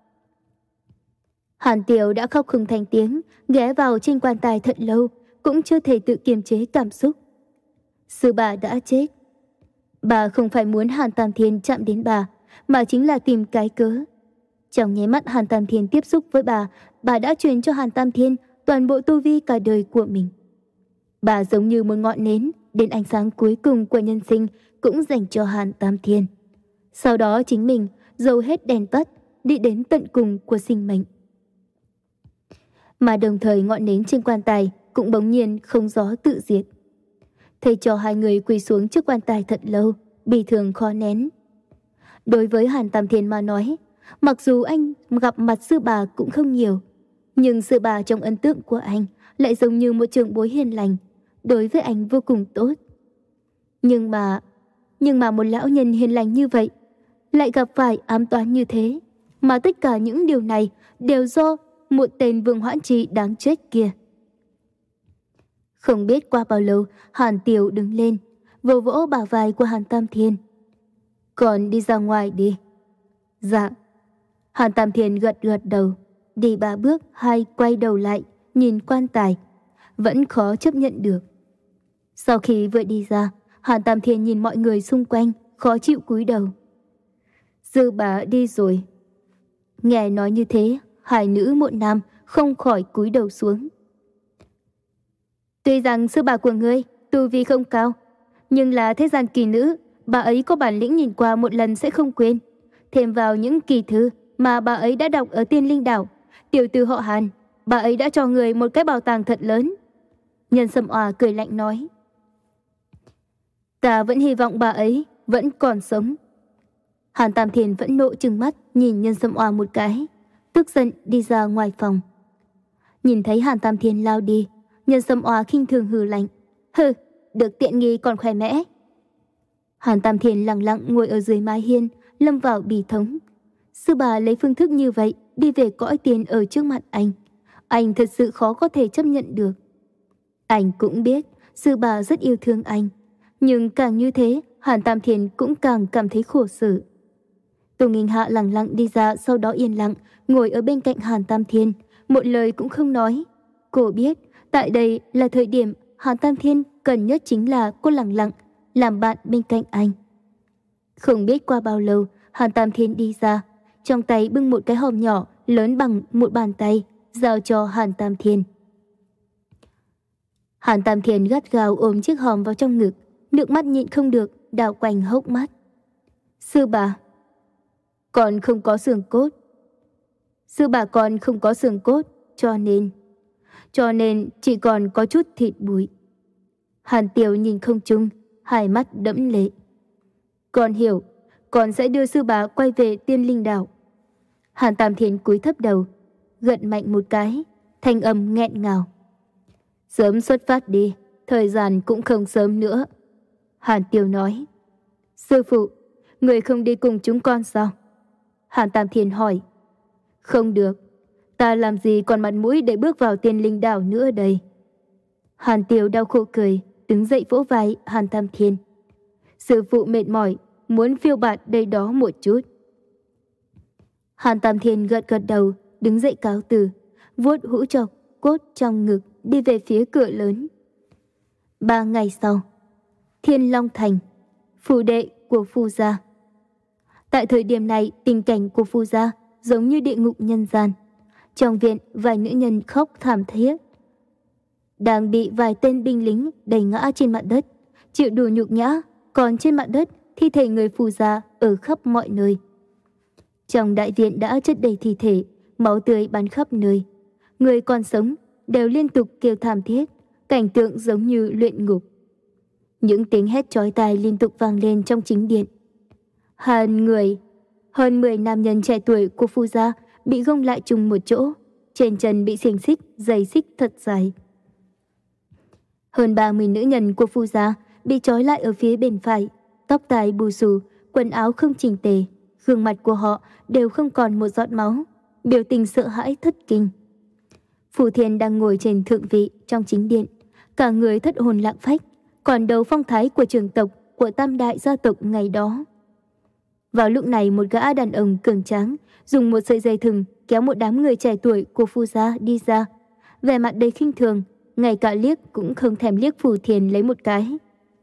Hàn Tiều đã khóc không thành tiếng, ghé vào trên quan tài thật lâu, cũng chưa thể tự kiềm chế cảm xúc. Sư bà đã chết. Bà không phải muốn Hàn Tam Thiên chạm đến bà, mà chính là tìm cái cớ. Trong nháy mắt Hàn Tam Thiên tiếp xúc với bà, bà đã truyền cho Hàn Tam Thiên toàn bộ tu vi cả đời của mình. Bà giống như một ngọn nến, đến ánh sáng cuối cùng của nhân sinh cũng dành cho Hàn Tam Thiên. Sau đó chính mình dầu hết đèn tắt, đi đến tận cùng của sinh mệnh. Mà đồng thời ngọn nến trên quan tài cũng bỗng nhiên không gió tự diệt. Thầy trò hai người quỳ xuống trước quan tài thật lâu, bi thường khó nén. Đối với Hàn Tam Thiên mà nói, mặc dù anh gặp mặt sư bà cũng không nhiều, nhưng sư bà trong ấn tượng của anh lại giống như một trưởng bối hiền lành, đối với anh vô cùng tốt. Nhưng mà, nhưng mà một lão nhân hiền lành như vậy, lại gặp phải ám toán như thế, mà tất cả những điều này đều do một tên Vương Hoãn Trì đáng chết kia. Không biết qua bao lâu, Hàn Tiều đứng lên, vỗ vỗ bả vai của Hàn Tam Thiên. Còn đi ra ngoài đi. Dạ. Hàn Tam Thiên gật gật đầu, đi ba bước hai quay đầu lại, nhìn quan tài, vẫn khó chấp nhận được. Sau khi vừa đi ra, Hàn Tam Thiên nhìn mọi người xung quanh, khó chịu cúi đầu. Sư bà đi rồi. Nghe nói như thế, hai nữ một nam không khỏi cúi đầu xuống. Tuy rằng sư bà của ngươi tu vi không cao, nhưng là thế gian kỳ nữ, bà ấy có bản lĩnh nhìn qua một lần sẽ không quên. Thêm vào những kỳ thư mà bà ấy đã đọc ở Tiên Linh Đảo, tiểu tử họ Hàn, bà ấy đã cho người một cái bảo tàng thật lớn. Nhân Sâm Oa cười lạnh nói. Ta vẫn hy vọng bà ấy vẫn còn sống. Hàn Tam Thiên vẫn nộ trừng mắt nhìn Nhân Sâm Oa một cái, tức giận đi ra ngoài phòng. Nhìn thấy Hàn Tam Thiên lao đi, Nhân Sâm Oa khinh thường hừ lạnh. Hừ, được tiện nghi còn khoe mẽ. Hàn Tam Thiên lặng lặng ngồi ở dưới mái hiên, lâm vào bì thống. Sư bà lấy phương thức như vậy đi về cõi tiền ở trước mặt anh. Anh thật sự khó có thể chấp nhận được. Anh cũng biết sư bà rất yêu thương anh, nhưng càng như thế, Hàn Tam Thiên cũng càng cảm thấy khổ sở. Tô Nghinh Hạ lặng lặng đi ra, sau đó yên lặng ngồi ở bên cạnh Hàn Tam Thiên, một lời cũng không nói. Cô biết, tại đây là thời điểm Hàn Tam Thiên cần nhất chính là cô lặng lặng làm bạn bên cạnh anh. Không biết qua bao lâu, Hàn Tam Thiên đi ra, trong tay bưng một cái hòm nhỏ lớn bằng một bàn tay, giao cho Hàn Tam Thiên. Hàn Tam Thiên gắt gao ôm chiếc hòm vào trong ngực, nước mắt nhịn không được đảo quanh hốc mắt. Sư bà, con không có xương cốt. Sư bà con không có xương cốt, cho nên, cho nên chỉ còn có chút thịt bụi. Hàn Tiêu nhìn không trung, hai mắt đẫm lệ. Con hiểu, con sẽ đưa sư bà quay về Tiên Linh Đảo. Hàn Tam Thiên cúi thấp đầu, gật mạnh một cái, thanh âm nghẹn ngào. Sớm xuất phát đi, thời gian cũng không sớm nữa. Hàn Tiêu nói. Sư phụ, người không đi cùng chúng con sao? Hàn Tam Thiên hỏi. Không được, ta làm gì còn mặt mũi để bước vào Tiên Linh Đảo nữa đây? Hàn Tiêu đau khổ cười, đứng dậy vỗ vai Hàn Tam Thiên. Sư phụ mệt mỏi, muốn phiêu bạt đây đó một chút. Hàn Tam Thiên gật gật đầu, đứng dậy cáo từ, vuốt hũ trọc cốt trong ngực, đi về phía cửa lớn. Ba ngày sau, Thiên Long Thành, phủ đệ của Phu gia. Tại thời điểm này, tình cảnh của Phu gia giống như địa ngục nhân gian. Trong viện, vài nữ nhân khóc thảm thiết, đang bị vài tên binh lính đẩy ngã trên mặt đất, chịu đủ nhục nhã. Còn trên mặt đất, thi thể người Phu gia ở khắp mọi nơi. Trong đại viện đã chất đầy thi thể, máu tươi bắn khắp nơi. Người còn sống đều liên tục kêu thảm thiết, cảnh tượng giống như luyện ngục. Những tiếng hét chói tai liên tục vang lên trong chính điện. Hơn người, hơn mười nam nhân trẻ tuổi của Phu gia bị gông lại chung một chỗ, trên chân bị xiềng xích, dây xích thật dài. Hơn ba mươi nữ nhân của Phu gia bị trói lại ở phía bên phải, tóc tai bù xù, quần áo không chỉnh tề, gương mặt của họ đều không còn một giọt máu, biểu tình sợ hãi thất kinh. Phù Thiên đang ngồi trên thượng vị trong chính điện, cả người thất hồn lạc phách, còn đầu phong thái của trưởng tộc của tam đại gia tộc ngày đó. Vào lúc này, một gã đàn ông cường tráng dùng một sợi dây thừng kéo một đám người trẻ tuổi của Phu gia đi ra, vẻ mặt đầy khinh thường, ngay cả liếc cũng không thèm liếc Phù Thiên lấy một cái.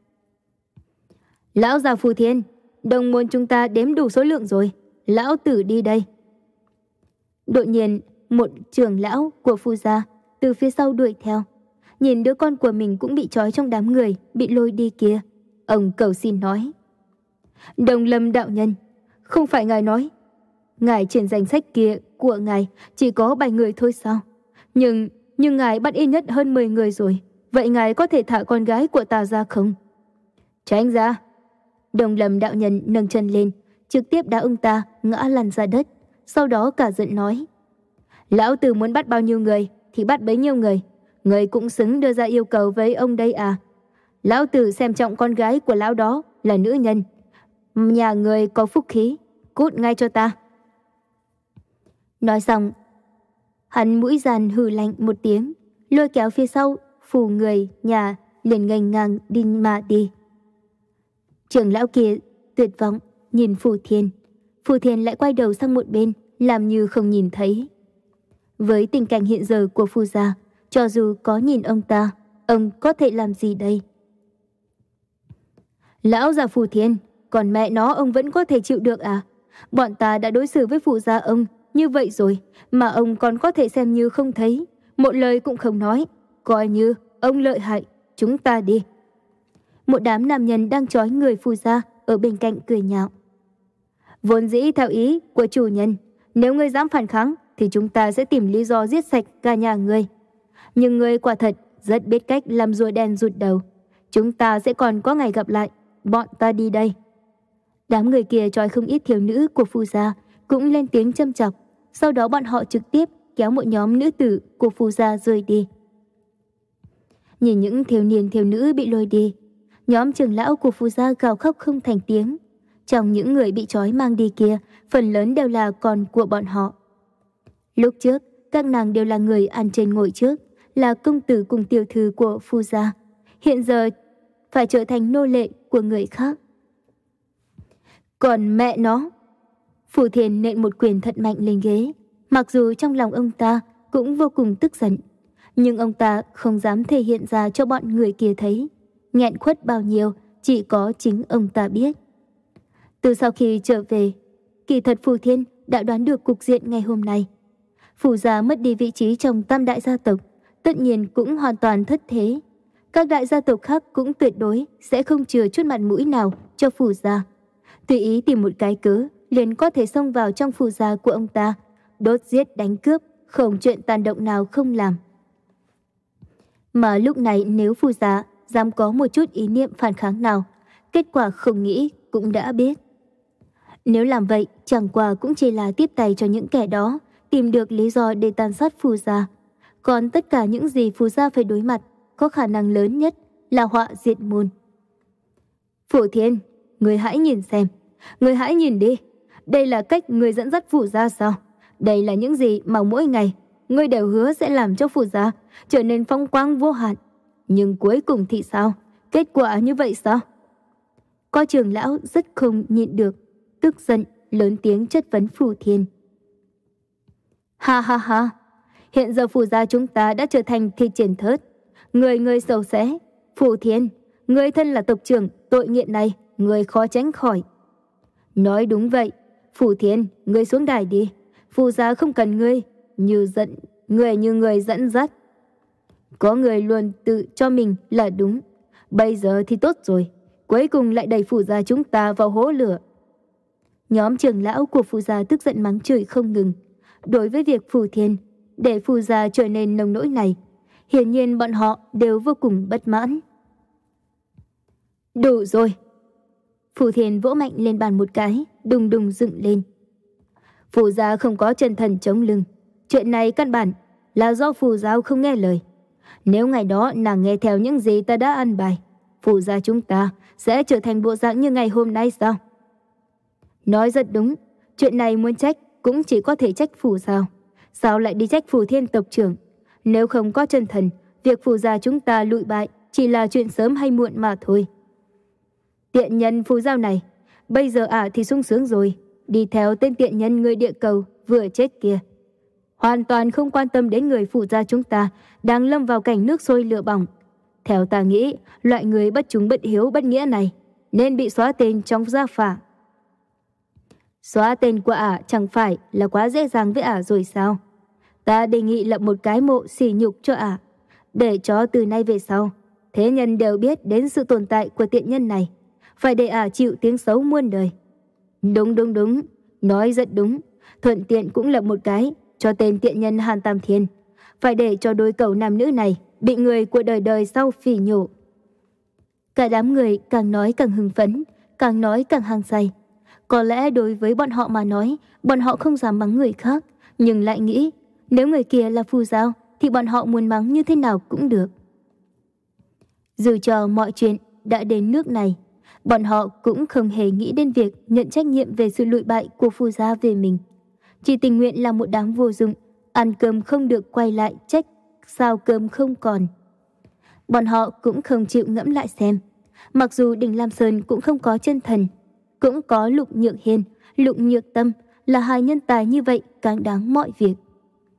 Lão già Phù Thiên, đồng môn chúng ta đếm đủ số lượng rồi, lão tử đi đây. Đột nhiên, một trưởng lão của Phu gia từ phía sau đuổi theo, nhìn đứa con của mình cũng bị trói trong đám người bị lôi đi kia, ông cầu xin nói. Đồng Lâm đạo nhân, không phải ngài nói ngài trên danh sách kia của ngài chỉ có bảy người thôi sao? Nhưng, nhưng ngài bắt ít nhất hơn mười người rồi, vậy ngài có thể thả con gái của ta ra không? Tránh ra. Đồng Lâm đạo nhân nâng chân lên, trực tiếp đá ông ta ngã lăn ra đất, sau đó cả giận nói. Lão tử muốn bắt bao nhiêu người thì bắt bấy nhiêu người, người cũng xứng đưa ra yêu cầu với ông đây à? Lão tử xem trọng con gái của lão đó là nữ nhân, nhà người có phúc khí, cút ngay cho ta. Nói xong, hắn mũi giàn hừ lạnh một tiếng, lôi kéo phía sau phủ người nhà liền nghênh ngang đi mà đi. Trưởng lão kia tuyệt vọng nhìn Phù Thiên, Phù Thiên lại quay đầu sang một bên, làm như không nhìn thấy. Với tình cảnh hiện giờ của Phu gia, Cho dù có nhìn ông ta, ông có thể làm gì đây? Lão già Phù Thiên, còn mẹ nó ông vẫn có thể chịu được à? Bọn ta đã đối xử với phụ gia ông như vậy rồi, mà ông còn có thể xem như không thấy, một lời cũng không nói, coi như ông lợi hại, chúng ta đi. Một đám nam nhân đang trói người Phù gia ở bên cạnh cười nhạo. Vốn dĩ theo ý của chủ nhân, nếu ngươi dám phản kháng thì chúng ta sẽ tìm lý do giết sạch cả nhà ngươi. Nhưng ngươi quả thật rất biết cách làm rùa đen rụt đầu. Chúng ta sẽ còn có ngày gặp lại, bọn ta đi đây. Đám người kia trói không ít thiếu nữ của Phù gia cũng lên tiếng châm chọc. Sau đó bọn họ trực tiếp kéo một nhóm nữ tử của Phù gia rời đi. Nhìn những thiếu niên thiếu nữ bị lôi đi, nhóm trưởng lão của Phù gia gào khóc không thành tiếng. Trong những người bị trói mang đi kia, phần lớn đều là con của bọn họ. Lúc trước, các nàng đều là người ăn trên ngồi trước, là công tử cùng tiểu thư của Phù gia. Hiện giờ phải trở thành nô lệ của người khác. Còn mẹ nó! Phù Thiên nện một quyền thật mạnh lên ghế. Mặc dù trong lòng ông ta cũng vô cùng tức giận, nhưng ông ta không dám thể hiện ra cho bọn người kia thấy. Nghẹn khuất bao nhiêu, chỉ có chính ông ta biết. Từ sau khi trở về, kỳ thật Phù Thiên đã đoán được cục diện ngày hôm nay. Phù gia mất đi vị trí trong tam đại gia tộc, tất nhiên cũng hoàn toàn thất thế. Các đại gia tộc khác cũng tuyệt đối sẽ không chừa chút mặt mũi nào cho Phù gia. Tùy ý tìm một cái cớ, liền có thể xông vào trong Phù gia của ông ta, đốt giết đánh cướp, không chuyện tàn động nào không làm. Mà lúc này nếu Phù gia dám có một chút ý niệm phản kháng nào, kết quả không nghĩ cũng đã biết. Nếu làm vậy, chẳng qua cũng chỉ là tiếp tay cho những kẻ đó tìm được lý do để tàn sát Phù gia. Còn tất cả những gì Phù gia phải đối mặt, có khả năng lớn nhất là họa diệt môn. Phù Thiên, người hãy nhìn xem, người hãy nhìn đi. Đây là cách người dẫn dắt Phù gia sao? Đây là những gì mà mỗi ngày ngươi đều hứa sẽ làm cho Phù gia trở nên phong quang vô hạn. Nhưng cuối cùng thì sao? Kết quả như vậy sao? Có trưởng lão rất không nhịn được, tức giận, lớn tiếng chất vấn Phù Thiên. Ha ha ha, hiện giờ Phù gia chúng ta đã trở thành thịt triển thớt. Người người sầu xé. Phù Thiên, người thân là tộc trưởng, tội nghiện này, người khó tránh khỏi. Nói đúng vậy. Phù Thiên, người xuống đài đi. Phù gia không cần ngươi, như dẫn, người như người dẫn dắt. Có người luôn tự cho mình là đúng. Bây giờ thì tốt rồi, cuối cùng lại đẩy Phù gia chúng ta vào hố lửa. Nhóm trưởng lão của Phù gia tức giận mắng chửi không ngừng. Đối với việc Phù Thiên để Phù gia trở nên nông nỗi này, hiển nhiên bọn họ đều vô cùng bất mãn. Đủ rồi! Phù Thiên vỗ mạnh lên bàn một cái, đùng đùng dựng lên. Phù gia không có chân thần chống lưng. Chuyện này căn bản là do Phù giáo không nghe lời. Nếu ngày đó nàng nghe theo những gì ta đã ăn bài, Phù gia chúng ta sẽ trở thành bộ dạng như ngày hôm nay sao? Nói rất đúng, chuyện này muốn trách cũng chỉ có thể trách Phù giao. Sao lại đi trách Phù Thiên tộc trưởng? Nếu không có chân thần, việc Phù gia chúng ta lụi bại chỉ là chuyện sớm hay muộn mà thôi. Tiện nhân Phù giao này, bây giờ ả thì sung sướng rồi, đi theo tên tiện nhân người địa cầu vừa chết kia. Hoàn toàn không quan tâm đến người Phù gia chúng ta đang lâm vào cảnh nước sôi lửa bỏng. Theo ta nghĩ, loại người bất trung bất hiếu bất nghĩa này nên bị xóa tên trong gia phả. Xóa tên của ả chẳng phải là quá dễ dàng với ả rồi sao? Ta đề nghị lập một cái mộ sỉ nhục cho ả, để cho từ nay về sau thế nhân đều biết đến sự tồn tại của tiện nhân này, phải để ả chịu tiếng xấu muôn đời. Đúng đúng đúng, nói rất đúng. Thuận tiện cũng lập một cái cho tên tiện nhân Hàn Tam Thiên, phải để cho đôi cậu nam nữ này bị người của đời đời sau phỉ nhổ. Cả đám người càng nói càng hưng phấn, càng nói càng hăng say. Có lẽ đối với bọn họ mà nói, bọn họ không dám mắng người khác, nhưng lại nghĩ nếu người kia là Phù giao thì bọn họ muốn mắng như thế nào cũng được. Dù cho mọi chuyện đã đến nước này, bọn họ cũng không hề nghĩ đến việc nhận trách nhiệm về sự lụi bại của Phù gia về mình. Chỉ tình nguyện là một đám vô dụng, ăn cơm không được quay lại trách sao cơm không còn. Bọn họ cũng không chịu ngẫm lại xem, mặc dù Đỉnh Lam Sơn cũng không có chân thần, cũng có Lục Nhược Hiên, Lục Nhược Tâm, là hai nhân tài như vậy càng đáng mọi việc.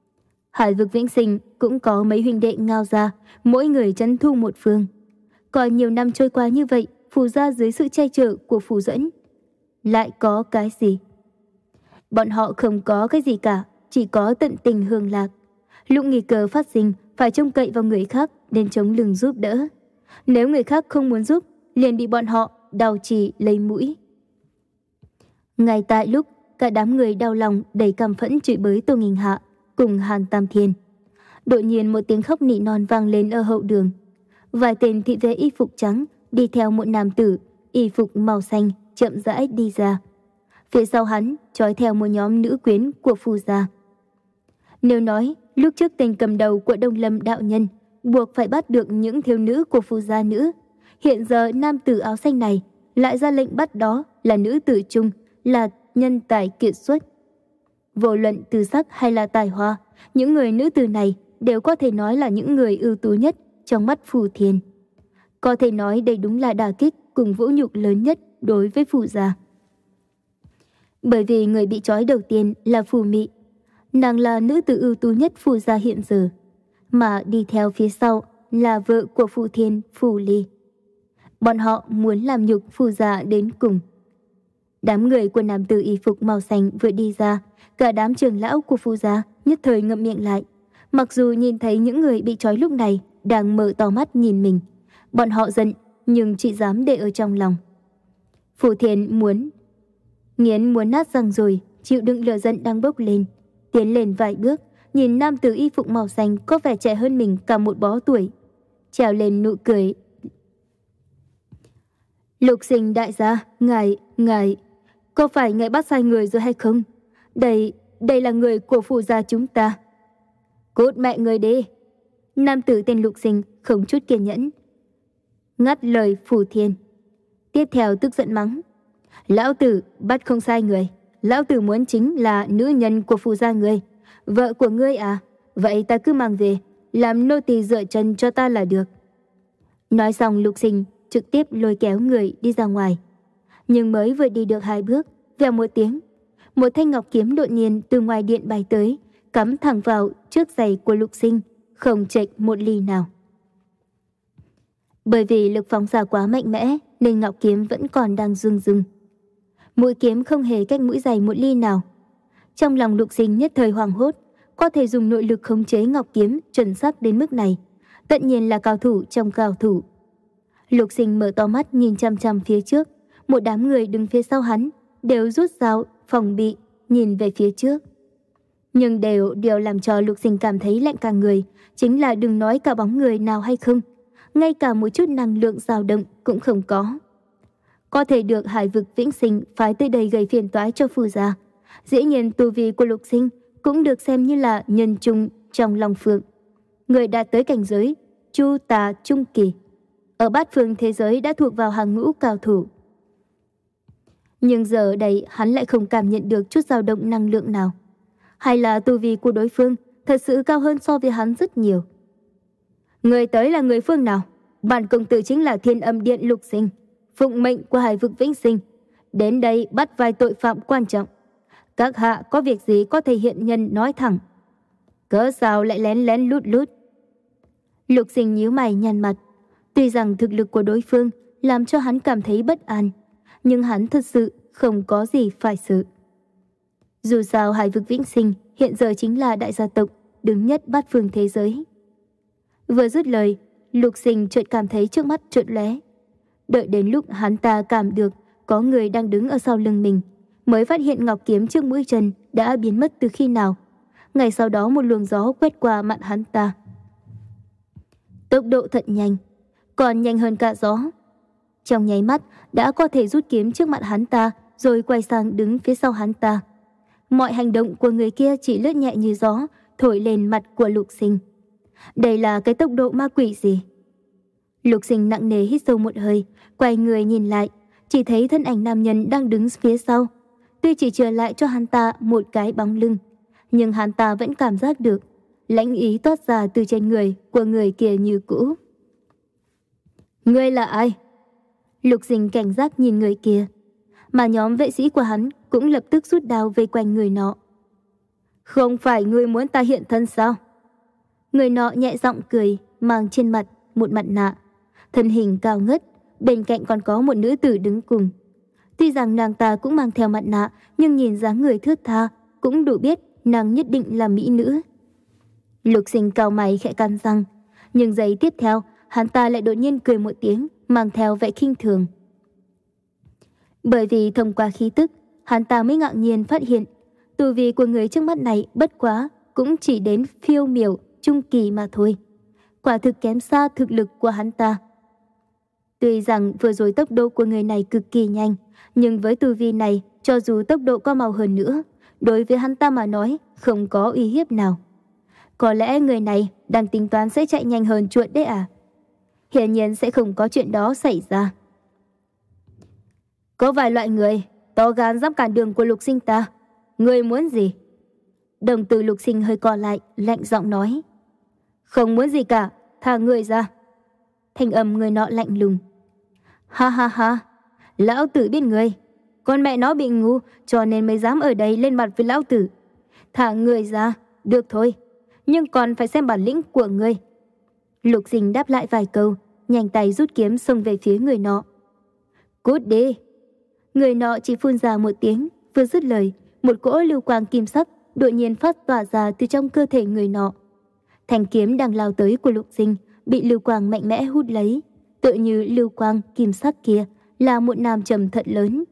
Hải vực Vĩnh Sinh cũng có mấy huynh đệ Ngao gia, mỗi người trấn thu một phương. Còn nhiều năm trôi qua như vậy, Phù gia dưới sự che chở của Phù Duẫn lại có cái gì? Bọn họ không có cái gì cả, chỉ có tận tình hưởng lạc. Lúc nguy cơ phát sinh phải trông cậy vào người khác nên chống lưng giúp đỡ. Nếu người khác không muốn giúp, liền bị bọn họ đào chỉ lấy mũi. Ngay tại lúc cả đám người đau lòng đầy căm phẫn chửi bới Tô Nghinh Hạ cùng Hàn Tam Thiên, đột nhiên một tiếng khóc nỉ non vang lên ở hậu đường. Vài tên thị vệ y phục trắng đi theo một nam tử y phục màu xanh chậm rãi đi ra. Phía sau hắn trói theo một nhóm nữ quyến của Phù gia. Nếu nói lúc trước tên cầm đầu của Đông Lâm đạo nhân buộc phải bắt được những thiếu nữ của Phù gia nữ, hiện giờ nam tử áo xanh này lại ra lệnh bắt đó là nữ tử trung, là nhân tài kiệt xuất. Vô luận từ sắc hay là tài hoa, những người nữ tử này đều có thể nói là những người ưu tú nhất trong mắt Phù Thiên. Có thể nói đây đúng là đả kích cùng vũ nhục lớn nhất đối với Phù gia. Bởi vì người bị trói đầu tiên là Phù Mị, nàng là nữ tử ưu tú nhất Phù gia hiện giờ, mà đi theo phía sau là vợ của Phù Thiên, Phù Ly. Bọn họ muốn làm nhục Phù gia đến cùng. Đám người của nam tử y phục màu xanh vừa đi ra, cả đám trưởng lão của Phù gia nhất thời ngậm miệng lại. Mặc dù nhìn thấy những người bị trói lúc này đang mở to mắt nhìn mình, bọn họ giận nhưng chỉ dám để ở trong lòng. Phù Thiên muốn nghiến muốn nát răng rồi, chịu đựng lửa giận đang bốc lên, tiến lên vài bước, nhìn nam tử y phục màu xanh có vẻ trẻ hơn mình cả một bó tuổi, trèo lên nụ cười. Lục Sinh đại gia, ngài, ngài, có phải ngài bắt sai người rồi hay không? Đây, đây là người của Phù gia chúng ta. Cút mẹ người đi. Nam tử tên Lục Sinh không chút kiên nhẫn ngắt lời Phù Thiên, tiếp theo tức giận mắng: Lão tử bắt không sai người, lão tử muốn chính là nữ nhân của Phù gia người, vợ của ngươi à? Vậy ta cứ mang về, làm nô tỳ dựa chân cho ta là được. Nói xong Lục Sinh trực tiếp lôi kéo người đi ra ngoài. Nhưng mới vừa đi được hai bước, vèo một tiếng, một thanh ngọc kiếm đột nhiên từ ngoài điện bay tới, cắm thẳng vào trước giày của Lục Sinh, không chệch một ly nào. Bởi vì lực phóng ra quá mạnh mẽ nên ngọc kiếm vẫn còn đang rung rung. Mũi kiếm không hề cách mũi giày một ly nào. Trong lòng Lục Sinh nhất thời hoảng hốt, có thể dùng nội lực khống chế ngọc kiếm chuẩn xác đến mức này, tất nhiên là cao thủ trong cao thủ. Lục Sinh mở to mắt nhìn chăm chăm phía trước, một đám người đứng phía sau hắn đều rút dao phòng bị nhìn về phía trước. Nhưng đều điều làm cho Lục Sinh cảm thấy lạnh cả người, chính là đừng nói cả bóng người nào hay không, ngay cả một chút năng lượng dao động cũng không có. Có thể được Hải vực Vĩnh Sinh phái tới đây gây phiền toái cho Phù gia, dĩ nhiên tu vi của Lục Sinh cũng được xem như là nhân trung trong Long Phượng. Người đạt tới cảnh giới Chu Tà Trung Kỳ, ở bát phương thế giới đã thuộc vào hàng ngũ cao thủ. Nhưng giờ đây hắn lại không cảm nhận được chút dao động năng lượng nào. Hay là tu vi của đối phương thật sự cao hơn so với hắn rất nhiều. Người tới là người phương nào? Bản công tử chính là Thiên Âm Điện Lục Sinh, phụng mệnh của Hải vực Vĩnh Sinh, đến đây bắt vài tội phạm quan trọng. Các hạ có việc gì có thể hiện nhân nói thẳng, cớ sao lại lén lén lút lút? Lục Sinh nhíu mày nhăn mặt. Tuy rằng thực lực của đối phương làm cho hắn cảm thấy bất an, nhưng hắn thật sự không có gì phải sợ. Dù sao Hải vực Vĩnh Sinh hiện giờ chính là đại gia tộc đứng nhất bát phương thế giới. Vừa dứt lời, Lục Sinh chợt cảm thấy trước mắt chợt lóe. Đợi đến lúc hắn ta cảm được có người đang đứng ở sau lưng mình, mới phát hiện ngọc kiếm trước mũi chân đã biến mất từ khi nào. Ngay sau đó một luồng gió quét qua mặt hắn ta. Tốc độ thật nhanh, còn nhanh hơn cả gió. Trong nháy mắt đã có thể rút kiếm trước mặt hắn ta, rồi quay sang đứng phía sau hắn ta. Mọi hành động của người kia chỉ lướt nhẹ như gió, thổi lên mặt của Lục Sinh. Đây là cái tốc độ ma quỷ gì? Lục Sinh nặng nề hít sâu một hơi, quay người nhìn lại, chỉ thấy thân ảnh nam nhân đang đứng phía sau. Tuy chỉ trở lại cho hắn ta một cái bóng lưng, nhưng hắn ta vẫn cảm giác được lãnh ý toát ra từ trên người của người kia như cũ. Ngươi là ai? Lục Sinh cảnh giác nhìn người kia, mà nhóm vệ sĩ của hắn cũng lập tức rút đao vây quanh người nọ. Không phải ngươi muốn ta hiện thân sao? Người nọ nhẹ giọng cười, mang trên mặt một mặt nạ. Thân hình cao ngất, bên cạnh còn có một nữ tử đứng cùng. Tuy rằng nàng ta cũng mang theo mặt nạ, nhưng nhìn dáng người thướt tha, cũng đủ biết nàng nhất định là mỹ nữ. Lục Sinh cau mày khẽ cắn răng, nhưng giây tiếp theo, hắn ta lại đột nhiên cười một tiếng, mang theo vẻ khinh thường. Bởi vì thông qua khí tức, hắn ta mới ngạc nhiên phát hiện, tu vi của người trước mắt này bất quá cũng chỉ đến phiêu miểu trung kỳ mà thôi. Quả thực kém xa thực lực của hắn ta. Tuy rằng vừa rồi tốc độ của người này cực kỳ nhanh, nhưng với tu vi này, cho dù tốc độ có mau hơn nữa, đối với hắn ta mà nói không có uy hiếp nào. Có lẽ người này đang tính toán sẽ chạy nhanh hơn chuột đấy à? Hiển nhiên sẽ không có chuyện đó xảy ra. Có vài loại người to gan dám cản đường của Lục Sinh ta. Ngươi muốn gì? Đồng tử Lục Sinh hơi co lại, lạnh giọng nói. Không muốn gì cả, thả người ra. Thanh âm người nọ lạnh lùng. Ha ha ha, lão tử biết người. Con mẹ nó bị ngu cho nên mới dám ở đây lên mặt với lão tử. Thả người ra, được thôi, nhưng còn phải xem bản lĩnh của ngươi. Lục Sinh đáp lại vài câu, nhanh tay rút kiếm xông về phía người nọ. Cút đi. Người nọ chỉ phun ra một tiếng, vừa dứt lời, một cỗ lưu quang kim sắc đột nhiên phát tỏa ra từ trong cơ thể người nọ. Thanh kiếm đang lao tới của Lục Sinh bị lưu quang mạnh mẽ hút lấy, tựa như lưu quang kim sắc kia là một nam châm thật lớn.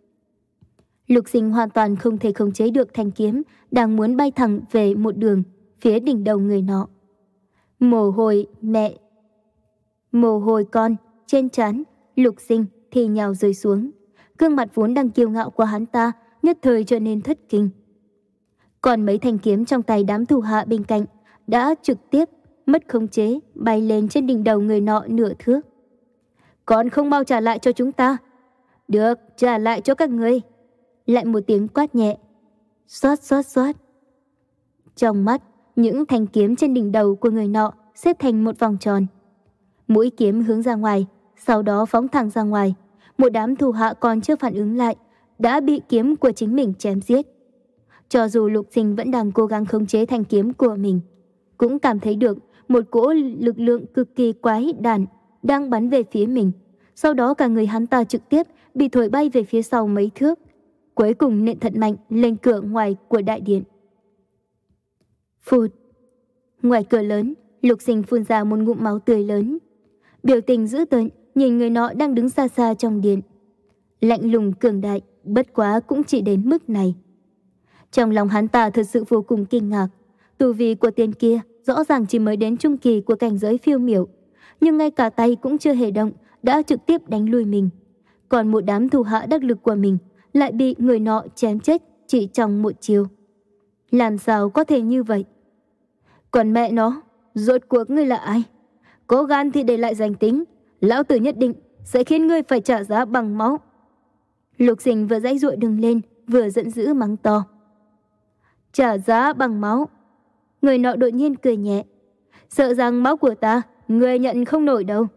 Lục Sinh hoàn toàn không thể khống chế được thanh kiếm đang muốn bay thẳng về một đường phía đỉnh đầu người nọ. Mồ hôi mẹ, mồ hôi con trên trán Lục Sinh thì nhào rơi xuống. Gương mặt vốn đang kiêu ngạo của hắn ta nhất thời trở nên thất kinh. Còn mấy thanh kiếm trong tay đám thủ hạ bên cạnh đã trực tiếp mất khống chế bay lên trên đỉnh đầu người nọ nửa thước. Còn không mau trả lại cho chúng ta. Được, trả lại cho các ngươi. Lại một tiếng quát nhẹ. Xoát xoát xoát. Trong mắt, những thanh kiếm trên đỉnh đầu của người nọ xếp thành một vòng tròn. Mũi kiếm hướng ra ngoài, sau đó phóng thẳng ra ngoài. Một đám thủ hạ còn chưa phản ứng lại, đã bị kiếm của chính mình chém giết. Cho dù Lục Sinh vẫn đang cố gắng khống chế thanh kiếm của mình, cũng cảm thấy được một cỗ lực lượng cực kỳ quái đản đang bắn về phía mình. Sau đó cả người hắn ta trực tiếp bị thổi bay về phía sau mấy thước, cuối cùng nện thật mạnh lên cửa ngoài của đại điện. Phụt! Ngoài cửa lớn, Lục Sinh phun ra một ngụm máu tươi lớn. Biểu tình dữ tợn nhìn người nọ đang đứng xa xa trong điện. Lạnh lùng cường đại, bất quá cũng chỉ đến mức này. Trong lòng hắn ta thật sự vô cùng kinh ngạc. Tu vi của tên kia rõ ràng chỉ mới đến trung kỳ của cảnh giới phiêu miểu, nhưng ngay cả tay cũng chưa hề động đã trực tiếp đánh lui mình. Còn một đám thủ hạ đắc lực của mình lại bị người nọ chém chết chỉ trong một chiều. Làm sao có thể như vậy? Còn mẹ nó, rốt cuộc ngươi là ai? Có gan thì để lại danh tính, lão tử nhất định sẽ khiến ngươi phải trả giá bằng máu. Lục Sinh vừa giãy giụa đứng lên, vừa giận dữ mắng to. Trả giá bằng máu. Người nọ đột nhiên cười nhẹ. Sợ rằng máu của ta, ngươi nhận không nổi đâu.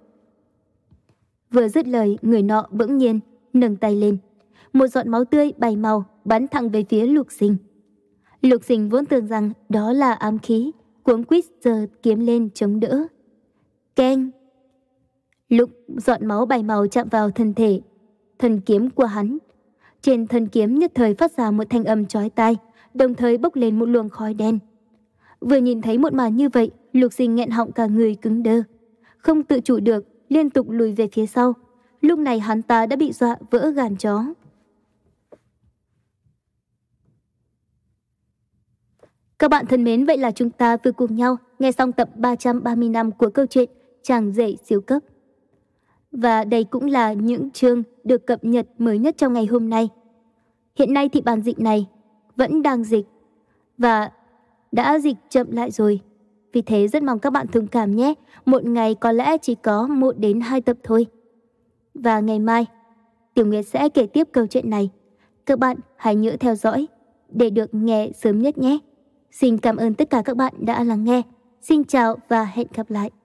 Vừa dứt lời, người nọ bỗng nhiên nâng tay lên. Một giọt máu tươi bảy màu bắn thẳng về phía Lục Sinh. Lục Sinh vốn tưởng rằng đó là ám khí, cuống quýt giơ kiếm lên chống đỡ. Keng! Lúc giọt máu bảy màu chạm vào thân thể, thân kiếm của hắn, trên thân kiếm nhất thời phát ra một thanh âm chói tai, đồng thời bốc lên một luồng khói đen. Vừa nhìn thấy một màn như vậy, Lục Sinh nghẹn họng cả người cứng đơ, không tự chủ được, liên tục lùi về phía sau. Lúc này hắn ta đã bị dọa vỡ gan chó. Các bạn thân mến, vậy là chúng ta vừa cùng nhau nghe xong tập ba trăm ba mươi lăm của câu chuyện Chàng rể siêu cấp. Và đây cũng là những chương được cập nhật mới nhất trong ngày hôm nay. Hiện nay thì bản dịch này vẫn đang dịch và đã dịch chậm lại rồi. Vì thế rất mong các bạn thông cảm nhé. Một ngày có lẽ chỉ có một đến hai tập thôi. Và ngày mai, Tiểu Nguyệt sẽ kể tiếp câu chuyện này. Các bạn hãy nhớ theo dõi để được nghe sớm nhất nhé. Xin cảm ơn tất cả các bạn đã lắng nghe. Xin chào và hẹn gặp lại.